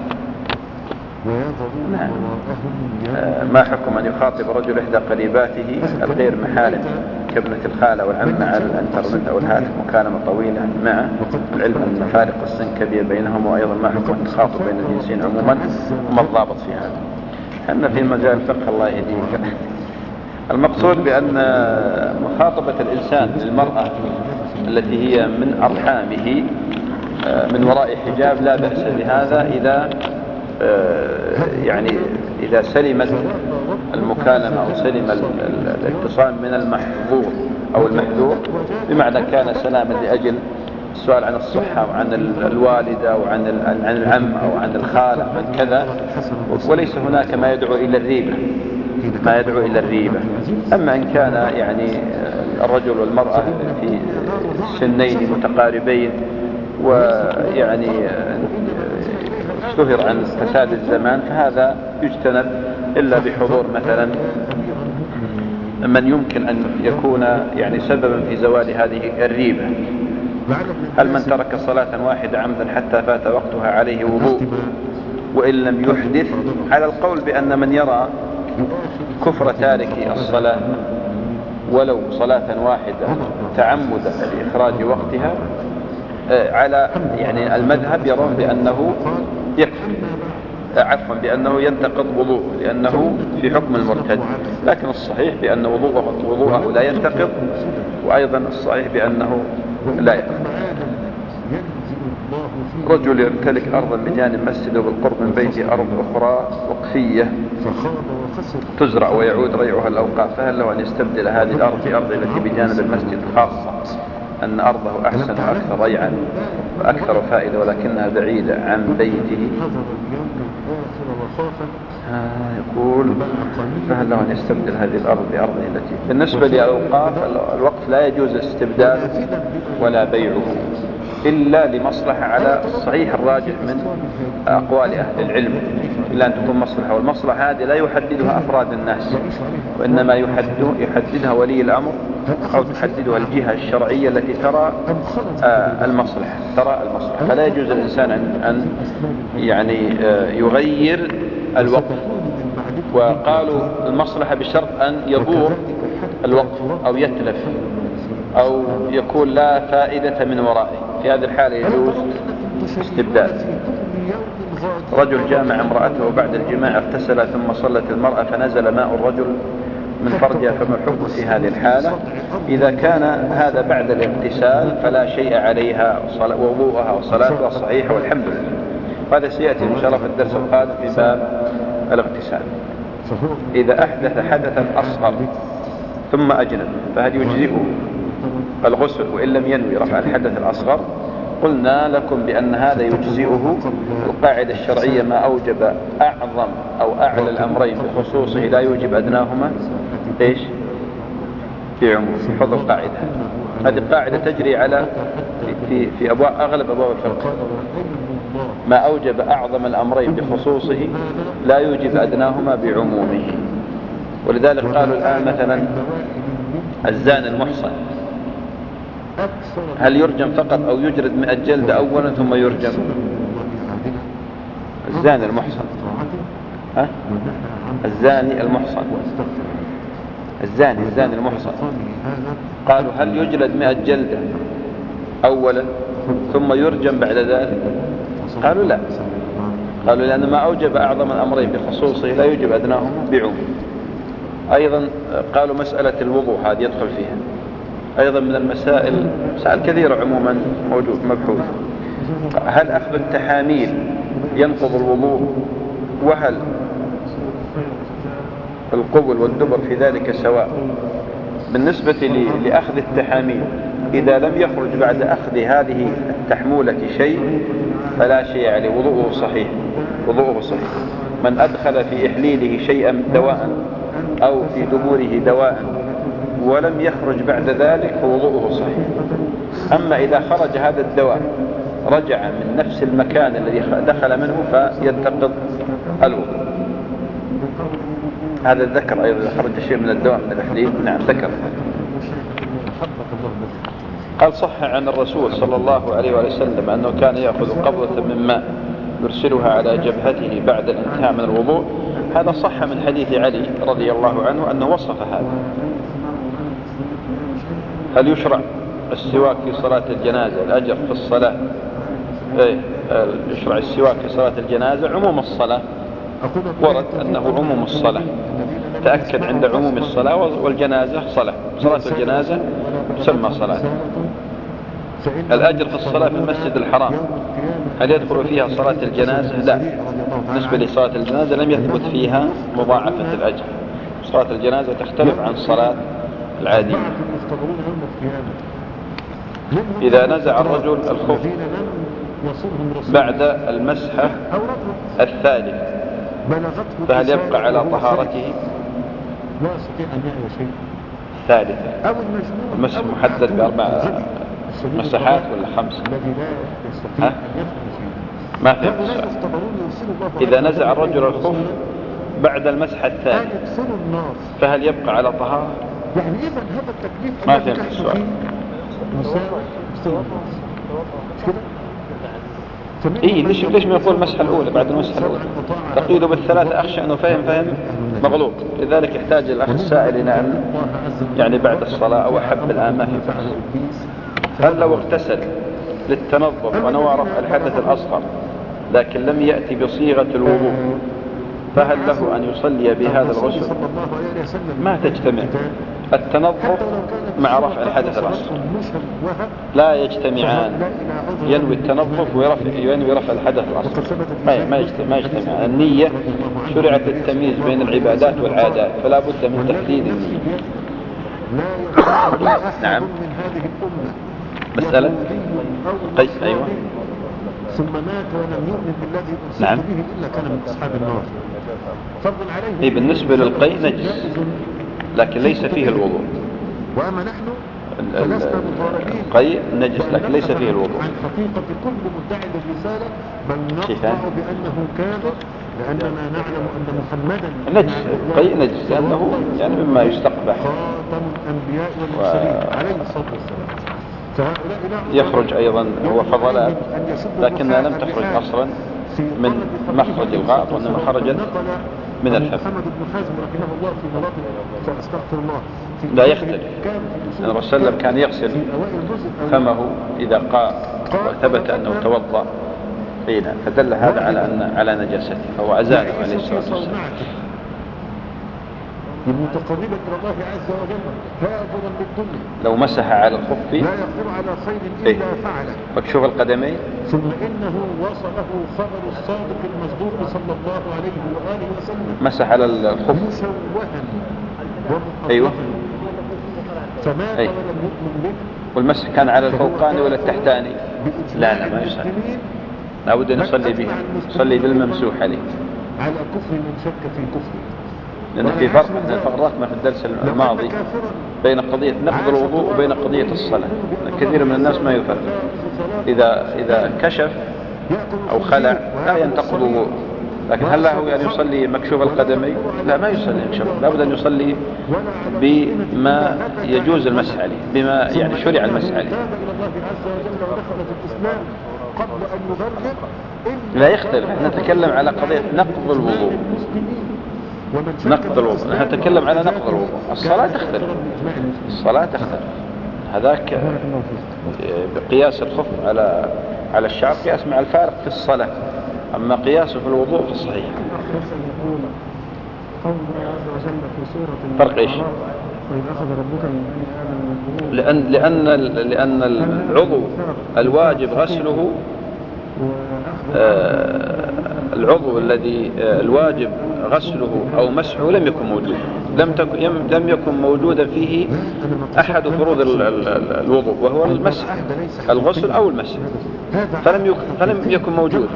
نعم. ما حكم أن يخاطب رجل إحدى قريباته الغير محارم كابنة الخالة والعمة على الانترنت أو الهاتف مكالمة طويلة مع العلم أن فارق السن كبير بينهم؟ وأيضا ما حكم أن تخاطب بين الجنسين عموما وما الضابط في هذا؟ حنا في مجال الفقه الله يهديك. المقصود بأن مخاطبة الإنسان للمرأة التي هي من أرحامه من وراء حجاب لا بأس بهذا إذا يعني إذا سلمت المكالمة أو سلم الاتصال من المحظور أو المحذور، بمعنى كان سلاما لأجل السؤال عن الصحة وعن الوالدة وعن عن العم أو عن الخالة عن كذا، وليس هناك ما يدعو إلى الريبة، ما يدعو إلى الريبة. أما إن كان يعني الرجل والمرأة في سنين متقاربين ويعني اشتهر عن فساد الزمان فهذا يجتنب إلا بحضور مثلا من يمكن أن يكون يعني سببا في زوال هذه الريبة. هل من ترك صلاة واحدة عمدا حتى فات وقتها عليه وضوء وإن لم يحدث؟ على القول بأن من يرى كفر تارك الصلاة ولو صلاة واحدة تعمدا لإخراج وقتها على يعني المذهب يرون بأنه يكفر، عفوا بأنه ينتقض وضوءه لأنه في حكم المرتد، لكن الصحيح بأن وضوءه, وضوءه لا ينتقض، وأيضا الصحيح بأنه لا يكفر. رجل يمتلك أرضا من جانب المسجد وبالقرب من بيته أرض أخرى وقفية تزرع ويعود ريعها الأوقاف، فهل له أن يستبدل هذه الأرض بأرض التي بجانب المسجد، خاصة أن أرضه أحسن وأكثر ريعا وأكثر فائدة ولكنها بعيدة عن بيته؟ آه يقول فهل له أن يستبدل هذه الأرض بأرض التي بالنسبة للأوقاف الوقف لا يجوز استبداله ولا بيعه، إلا لمصلحة على الصحيح الراجح من أقوال أهل العلم، إلا أن تكون مصلحة، والمصلحة هذه لا يحددها أفراد الناس، وإنما يحددها ولي الأمر أو تحددها الجهة الشرعية التي ترى المصلحة ترى المصلحة فلا يجوز الإنسان أن يعني يغير الوقف. وقالوا المصلحة بشرط أن يضور الوقف أو يتلف أو يكون لا فائدة من ورائه، في هذه الحالة يجوز استبدال. رجل جامع امرأته وبعد الجماع اغتسل ثم صلت المرأة فنزل ماء الرجل من فرجها، فما الحكم في هذه الحالة؟ إذا كان هذا بعد الاغتسال فلا شيء عليها، وضوءها وصلاتها صحيحة والحمد لله. وهذا سيأتي إن شاء الله في الدرس القادم في باب الاغتسال. إذا أحدث حدثا أصغر ثم أجنب فهل يجزئه الغسل وإن لم ينوي رفع الحدث الأصغر؟ قلنا لكم بأن هذا يجزئه. القاعدة الشرعية ما أوجب أعظم أو أعلى الأمرين بخصوصه لا يوجب أدناهما إيش؟ بعموم. حفظ القاعدة هذه القاعدة تجري على في في أبواب أغلب أبواب الفقه. ما أوجب أعظم الأمرين بخصوصه لا يوجب أدناهما بعمومه. ولذلك قالوا الآن مثلا الزان المحصن هل يرجم فقط أو يجرد مئة جلدة أولا ثم يرجم؟ الزاني المحصن ها؟ الزاني المحصن الزاني الزاني المحصن قالوا هل يجلد مئة جلدة أولا ثم يرجم بعد ذلك؟ قالوا لا، قالوا لأن ما أوجب أعظم الأمرين بخصوصه لا يوجب أدناهما بعموم. أيضا قالوا مسألة الوضوء هذه يدخل فيها أيضا من المسائل، مسائل كثيرة عموما موجود مبحوث. هل أخذ التحاميل ينقض الوضوء؟ وهل القبل والدبر في ذلك سواء؟ بالنسبة لأخذ التحاميل إذا لم يخرج بعد أخذ هذه التحمولة شيء فلا شيء عليه، وضوءه صحيح وضوءه صحيح. من أدخل في إحليله شيئا دواء أو في دبوره دواء ولم يخرج بعد ذلك فوضوءه صحيح. أما إذا خرج هذا الدواء رجع من نفس المكان الذي دخل منه فينتقض الوضوء. هذا الذكر أيضا إذا خرج شيء من الدواء من الإحليل، نعم ذكر. قال صح عن الرسول صلى الله عليه وسلم أنه كان يأخذ قبضة من ماء يرسلها على جبهته بعد الانتهاء من الوضوء. هذا صح من حديث علي رضي الله عنه أنه وصف هذا. هل يشرع السواك في صلاة الجنازة؟ الأجر في الصلاة إيه يشرع السواك في صلاة الجنازة. عموم الصلاة ورد أنه عموم الصلاة، تأكد عند عموم الصلاة، والجنازة صلاة، صلاة الجنازة تسمى صلاة. الأجر في الصلاة في المسجد الحرام هل يدخل فيها صلاة الجنازة؟ لا، بالنسبة لصلاة الجنازة لم يثبت فيها مضاعفة الأجر. صلاة الجنازة تختلف عن صلاة العادية. إذا نزع الرجل الخف بعد المسحة الثالث فهل يبقى على طهارته؟ ثالثة المسح محدد بأربع مسحات ولا خمس؟ ها؟ ما في مسحات. إذا نزع الرجل الخف بعد المسحة الثالث فهل يبقى على طهارة؟ ما في السؤال. إيه ليش ليش ما يقول المسحة الأولى بعد المسحة الأولى؟ تقييده بالثلاثة أخشى أنه فهم فهم مغلوط، لذلك يحتاج الأخ السائل إلى أن يعني بعد الصلاة أو أحب الآن ما في بأس. هل لو اغتسل للتنظف ونوى رفع الحدث الأصغر لكن لم يأتي بصيغة الوضوء فهل له أن يصلي بهذا الغسل؟ ما تجتمع التنظف مع رفع الحدث الأصغر، لا يجتمعان. ينوي التنظف وينوي رفع الحدث الأصغر، ما يجتمع, يجتمع. النية شرعت التمييز بين العبادات والعادات، فلا بد من تحديد النية. نعم. مسألة قيس أيوة. ثم مات ولم يؤمن بالذي أرسلت نعم. به إلا كان من أصحاب النار. فرض عليه. إيه بالنسبة للقي نجس لكن ليس فيه الوضوء. وأما نحن القيء نجس لكن ليس فيه الوضوء. عن حقيقة كل مدعي الرسالة بل نقطع بأنه كاذب لأننا نعلم أن محمدا نجس. القيء نجس لأنه يعني مما يستقبح خاتم الأنبياء والمرسلين و... عليه الصلاة والسلام. يخرج أيضا هو فضلات لكنها لم تخرج أصلا من مخرج الغائط وإنما خرجت من الفم. محمد بن حزم رحمه الله في مواطن فأستغفر الله لا يختلف. الرسول صلى الله عليه وسلم كان يغسل فمه إذا قاء وثبت أنه توضأ فينا فدل هذا على أن على نجاسته فهو أزاله عليه الصلاة والسلام. متقربا الى الله عز وجل هاجرا بالدنيا لو مسح على الخف لا يقدر على خير الا إيه؟ فعله مكشوف القدمين ثم انه وصله خبر الصادق المصدوق صلى الله عليه واله وسلم مسح على الخف مشوها ومحرفا ايوه فمات أيه؟ ولم يؤمن به والمسح كان على الفوقاني ولا التحتاني؟ لا لا ما يصلي لابد ان يصلي به يصلي بالممسوح عليه على كفر من شك في كفره لأن في فرق احنا فرقنا في الدرس الماضي بين قضية نقض الوضوء وبين قضية الصلاة. كثير من الناس ما يفرق إذا إذا كشف أو خلع لا ينتقض الوضوء لكن هل له يعني يصلي مكشوف القدمين؟ لا ما يصلي إن شاء الله لابد أن يصلي بما يجوز المسح عليه بما يعني شرع المسح عليه. لا يختلف احنا نتكلم على قضية نقض الوضوء نقض الوضوء نحن نتكلم على نقض الوضوء. الصلاة تختلف الصلاة تختلف هذاك بقياس الخف على على الشعر قياس مع الفارق في الصلاة أما قياسه في الوضوء في الصحيح. فرق إيش؟ لأن لأن لأن العضو الواجب غسله آه العضو الذي آه الواجب غسله أو مسحه لم يكن موجود لم تكن لم يكن موجودا فيه أحد فروض الوضوء وهو المسح الغسل أو المسح فلم يكن فلم يكن موجود.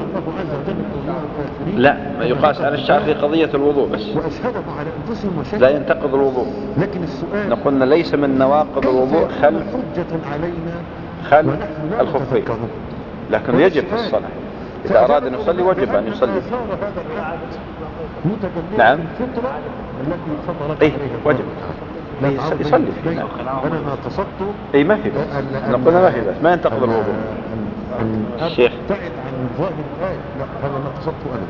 لا ما يقاس على الشعر في قضية الوضوء بس لا ينتقض الوضوء. نقولنا ليس من نواقض الوضوء خلع خلع الخفين لكن يجب في الصلاة إذا أراد أن يصلي وجب أن يصلي. نعم إيه وجب يصلي فيه. نعم. إيه ما في بس نقولنا ما في بس ما ينتقض الوضوء. الشيخ ابتعد عن ظاهر الآية لا هذا ما قصدته أنا.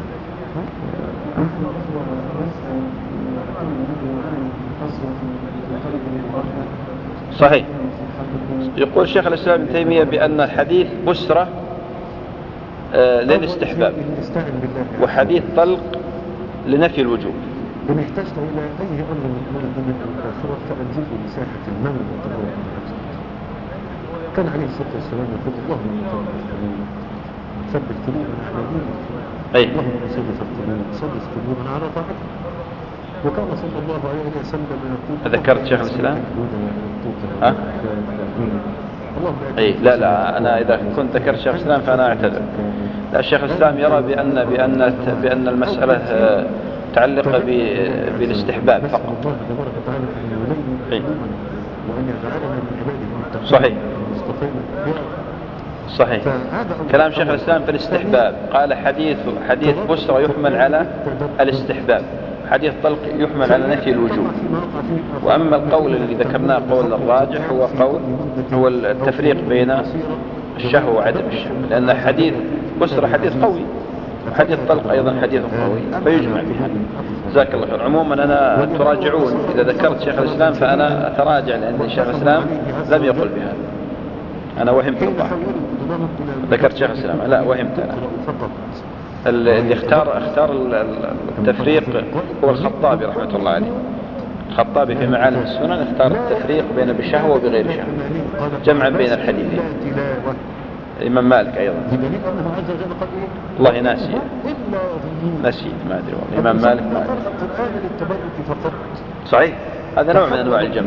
صحيح. يقول شيخ الإسلام ابن تيمية بأن الحديث بسرة آه للاستحباب وحديث طلق لنفي الوجوب. إن احتجت إلى أي أمر من أمور الدنيا والآخرة فأنزله لساحة الموت وتبرك الحجر. كان عليه الصلاة والسلام يقول اللهم ثبت قلوبنا على دينك اللهم ثبت قلوبنا ثبت قلوبنا على طاعتك. وكان صلى الله عليه وسلم يقول ذكرت شيخ الإسلام؟ ها؟ أي لا لا أنا إذا كنت ذكرت شيخ الإسلام فأنا أعتذر. لا الشيخ الإسلام يرى بأن بأن بأن المسألة متعلقة بالاستحباب فقط. أي. صحيح صحيح كلام شيخ الإسلام في الاستحباب قال حديث حديث بسرة يحمل على الاستحباب حديث طلق يحمل على نفي الوجوب. وأما القول اللي ذكرناه قول الراجح هو قول هو التفريق بين الشهوة وعدم الشهوة لأن حديث بسرة حديث قوي وحديث طلق أيضا حديث قوي فيجمع بها. جزاك الله خير. عموما أنا تراجعون إذا ذكرت شيخ الإسلام فأنا أتراجع لأن شيخ الإسلام لم يقل بهذا أنا وهمت الظاهر ذكرت شيخ الإسلام لا وهمت أنا. اللي اختار اختار التفريق هو الخطابي رحمة الله عليه. الخطابي في معالم السنن اختار التفريق بين بشهوة وبغير شهوة جمعا بين الحديثين. الإمام مالك أيضا الله ناسي نسيت ما أدري والله الإمام مالك ما أدري. صحيح هذا نوع من أنواع الجمع.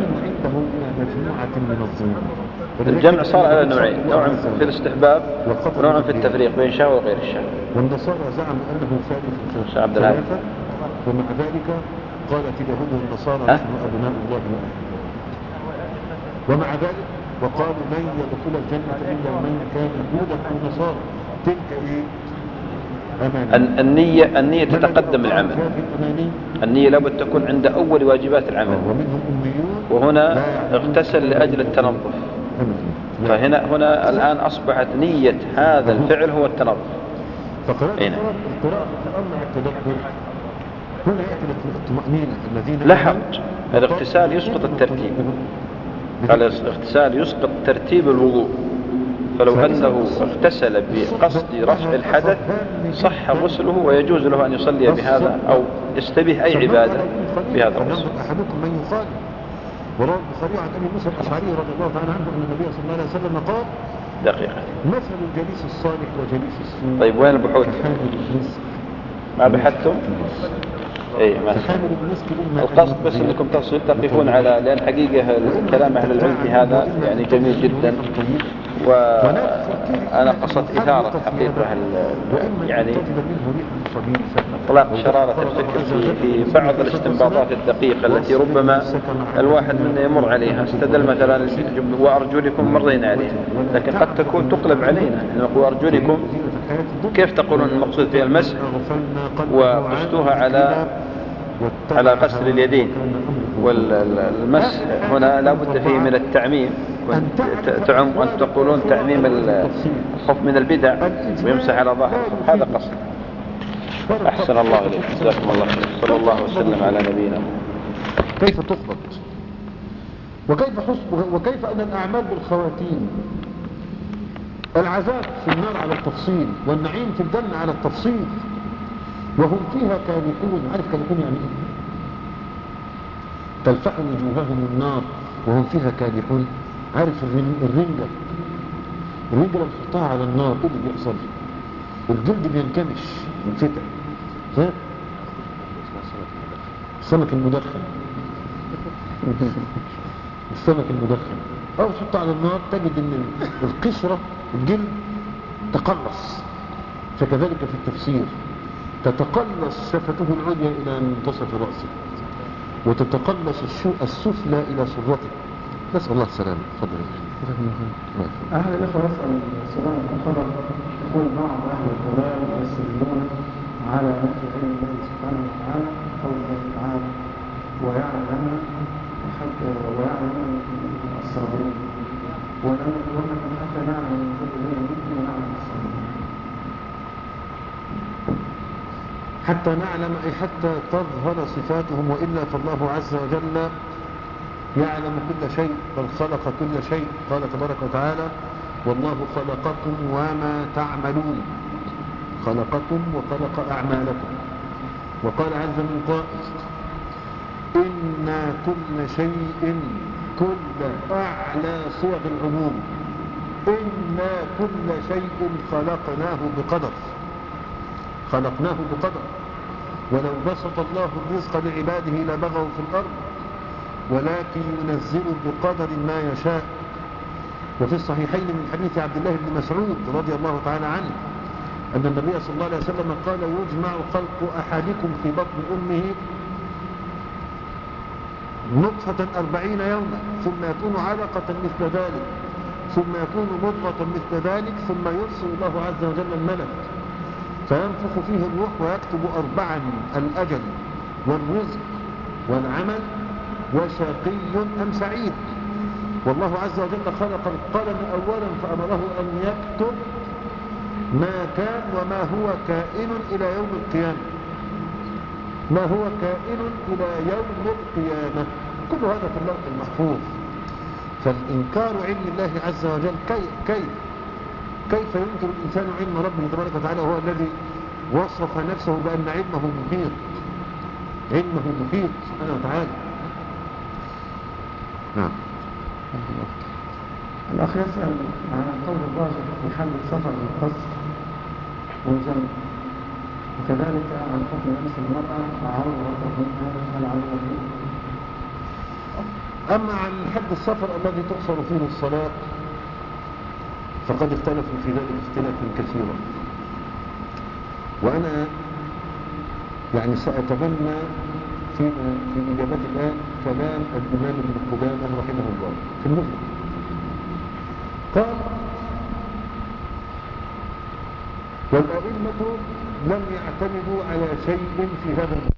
الجمع صار على نوعين نوع في الاستحباب ونوع في التفريق بين شهوة وغير الشهوة. والنصارى زعم أنه ثالث عبد الهادي ومع ذلك قالت اليهود والنصارى نحن أبناء الله ومع ذلك وقالوا لن يدخل الجنة إلا من كان يهودا أو نصارى. تلك إيه؟ أماني. النية النية تتقدم العمل. النية لابد تكون عند أول واجبات العمل. وهنا اغتسل لأجل التنظف، فهنا هنا الآن أصبحت نية هذا الفعل هو التنظف. فقراءة القراءة مع التدبر هنا يأتي الطمأنينة الذين لا حرج. الاغتسال يسقط الترتيب، الاغتسال يسقط ترتيب الوضوء، فلو أنه اغتسل بقصد رفع الحدث صح غسله ويجوز له أن يصلي بهذا أو يستبيح أي عبادة بهذا الغسل. أحدكم من يخالف. وروى البخاري عن أبي موسى الأشعري رضي الله تعالى عنه أن النبي صلى الله عليه وسلم قال دقيقة مثل الجليس الصالح وجليس السوء. طيب وين البحوث؟ ما بحثتم؟ اي ما القصد بس انكم تقفون على، لان حقيقة الكلام اهل العلم في هذا يعني جميل جدا، وانا قصدت اثارة حقيقة يعني اطلاق شرارة الفكر في, في بعض الاستنباطات الدقيقة التي ربما الواحد منا يمر عليها. استدل مثلا وارجلكم مرينا عليها، لكن قد تكون تقلب علينا. وارجلكم كيف تقولون المقصود فيها المسح وقصتها على على غسل اليدين؟ والمسح هنا لا بد فيه من التعميم، تعم أن تقولون تعميم الخوف من البدع ويمسح على ظاهر الخوف. هذا قصد. أحسن الله إليك، جزاكم الله خير. صلى الله وسلم على نبينا. كيف تضبط وكيف حسب وكيف أن الأعمال بالخواتيم؟ العذاب في النار على التفصيل والنعيم في الجنة على التفصيل، وهم فيها كالحون. عارف كالحون يعني ايه؟ تلفح وجوههم النار وهم فيها كالحون. عارف الرنجة الرنجة لما تحطها على النار ايه اللي بيحصل؟ الجلد بينكمش من فتح. السمك المدخن السمك المدخن أو تحطه على النار تجد ان القشرة الجلد تقلص. فكذلك في التفسير تتقلص شفته العليا إلى منتصف رأسه وتتقلص السفلى إلى سرته. نسأل الله السلامة. تفضل. أهل الأخوة يسأل سؤال آخر. يقول بعض أهل الضلال يستدلون على نفي علم الله سبحانه وتعالى قول الله تعالى ويعلم حتى ويعلم الصابرين ونحن حتى نعلم من كل منكم ونعلم الصابرين. حتى نعلم أي حتى تظهر صفاتهم، وإلا فالله عز وجل يعلم كل شيء بل خلق كل شيء. قال تبارك وتعالى والله خلقكم وما تعملون. خلقكم وخلق أعمالكم. وقال عز من قائل إنا كل شيء كل أعلى صيغ العموم إنا كل شيء خلقناه بقدر. خلقناه بقدر. ولو بسط الله الرزق لعباده لبغوا في الأرض ولكن ينزل بقدر ما يشاء. وفي الصحيحين من حديث عبد الله بن مسعود رضي الله تعالى عنه أن النبي صلى الله عليه وسلم قال يجمع خلق أحدكم في بطن أمه نطفة أربعين يوما ثم يكون علقة مثل ذلك ثم يكون مضغة مثل ذلك ثم يرسل الله عز وجل الملك فينفخ فيه الروح ويكتب أربعا الأجل والرزق والعمل وشقي أم سعيد. والله عز وجل خلق القلم أولا فأمره أن يكتب ما كان وما هو كائن إلى يوم القيامة. ما هو كائن إلى يوم القيامة كل هذا في اللوح المحفوظ. فالإنكار علم الله عز وجل كيف كيف كيف ينكر الإنسان علم ربه تبارك وتعالى وهو الذي وصف نفسه بأن علمه محيط. علمه محيط سبحانه وتعالى. نعم. الأخ يسأل عن القول الراجح في حل السفر بالقصر والجمع وكذلك عن حكم لبس المرأة عورة منها العورة. أما عن حد السفر الذي تقصر فيه الصلاة فقد اختلفوا في ذلك اختلافا كثيرا. وأنا يعني سأتبنى في في إجابتي الآن كلام الإمام ابن قدامة رحمه الله في المغني. قال: والأئمة لم يعتمدوا على شيء في هذا الموضوع.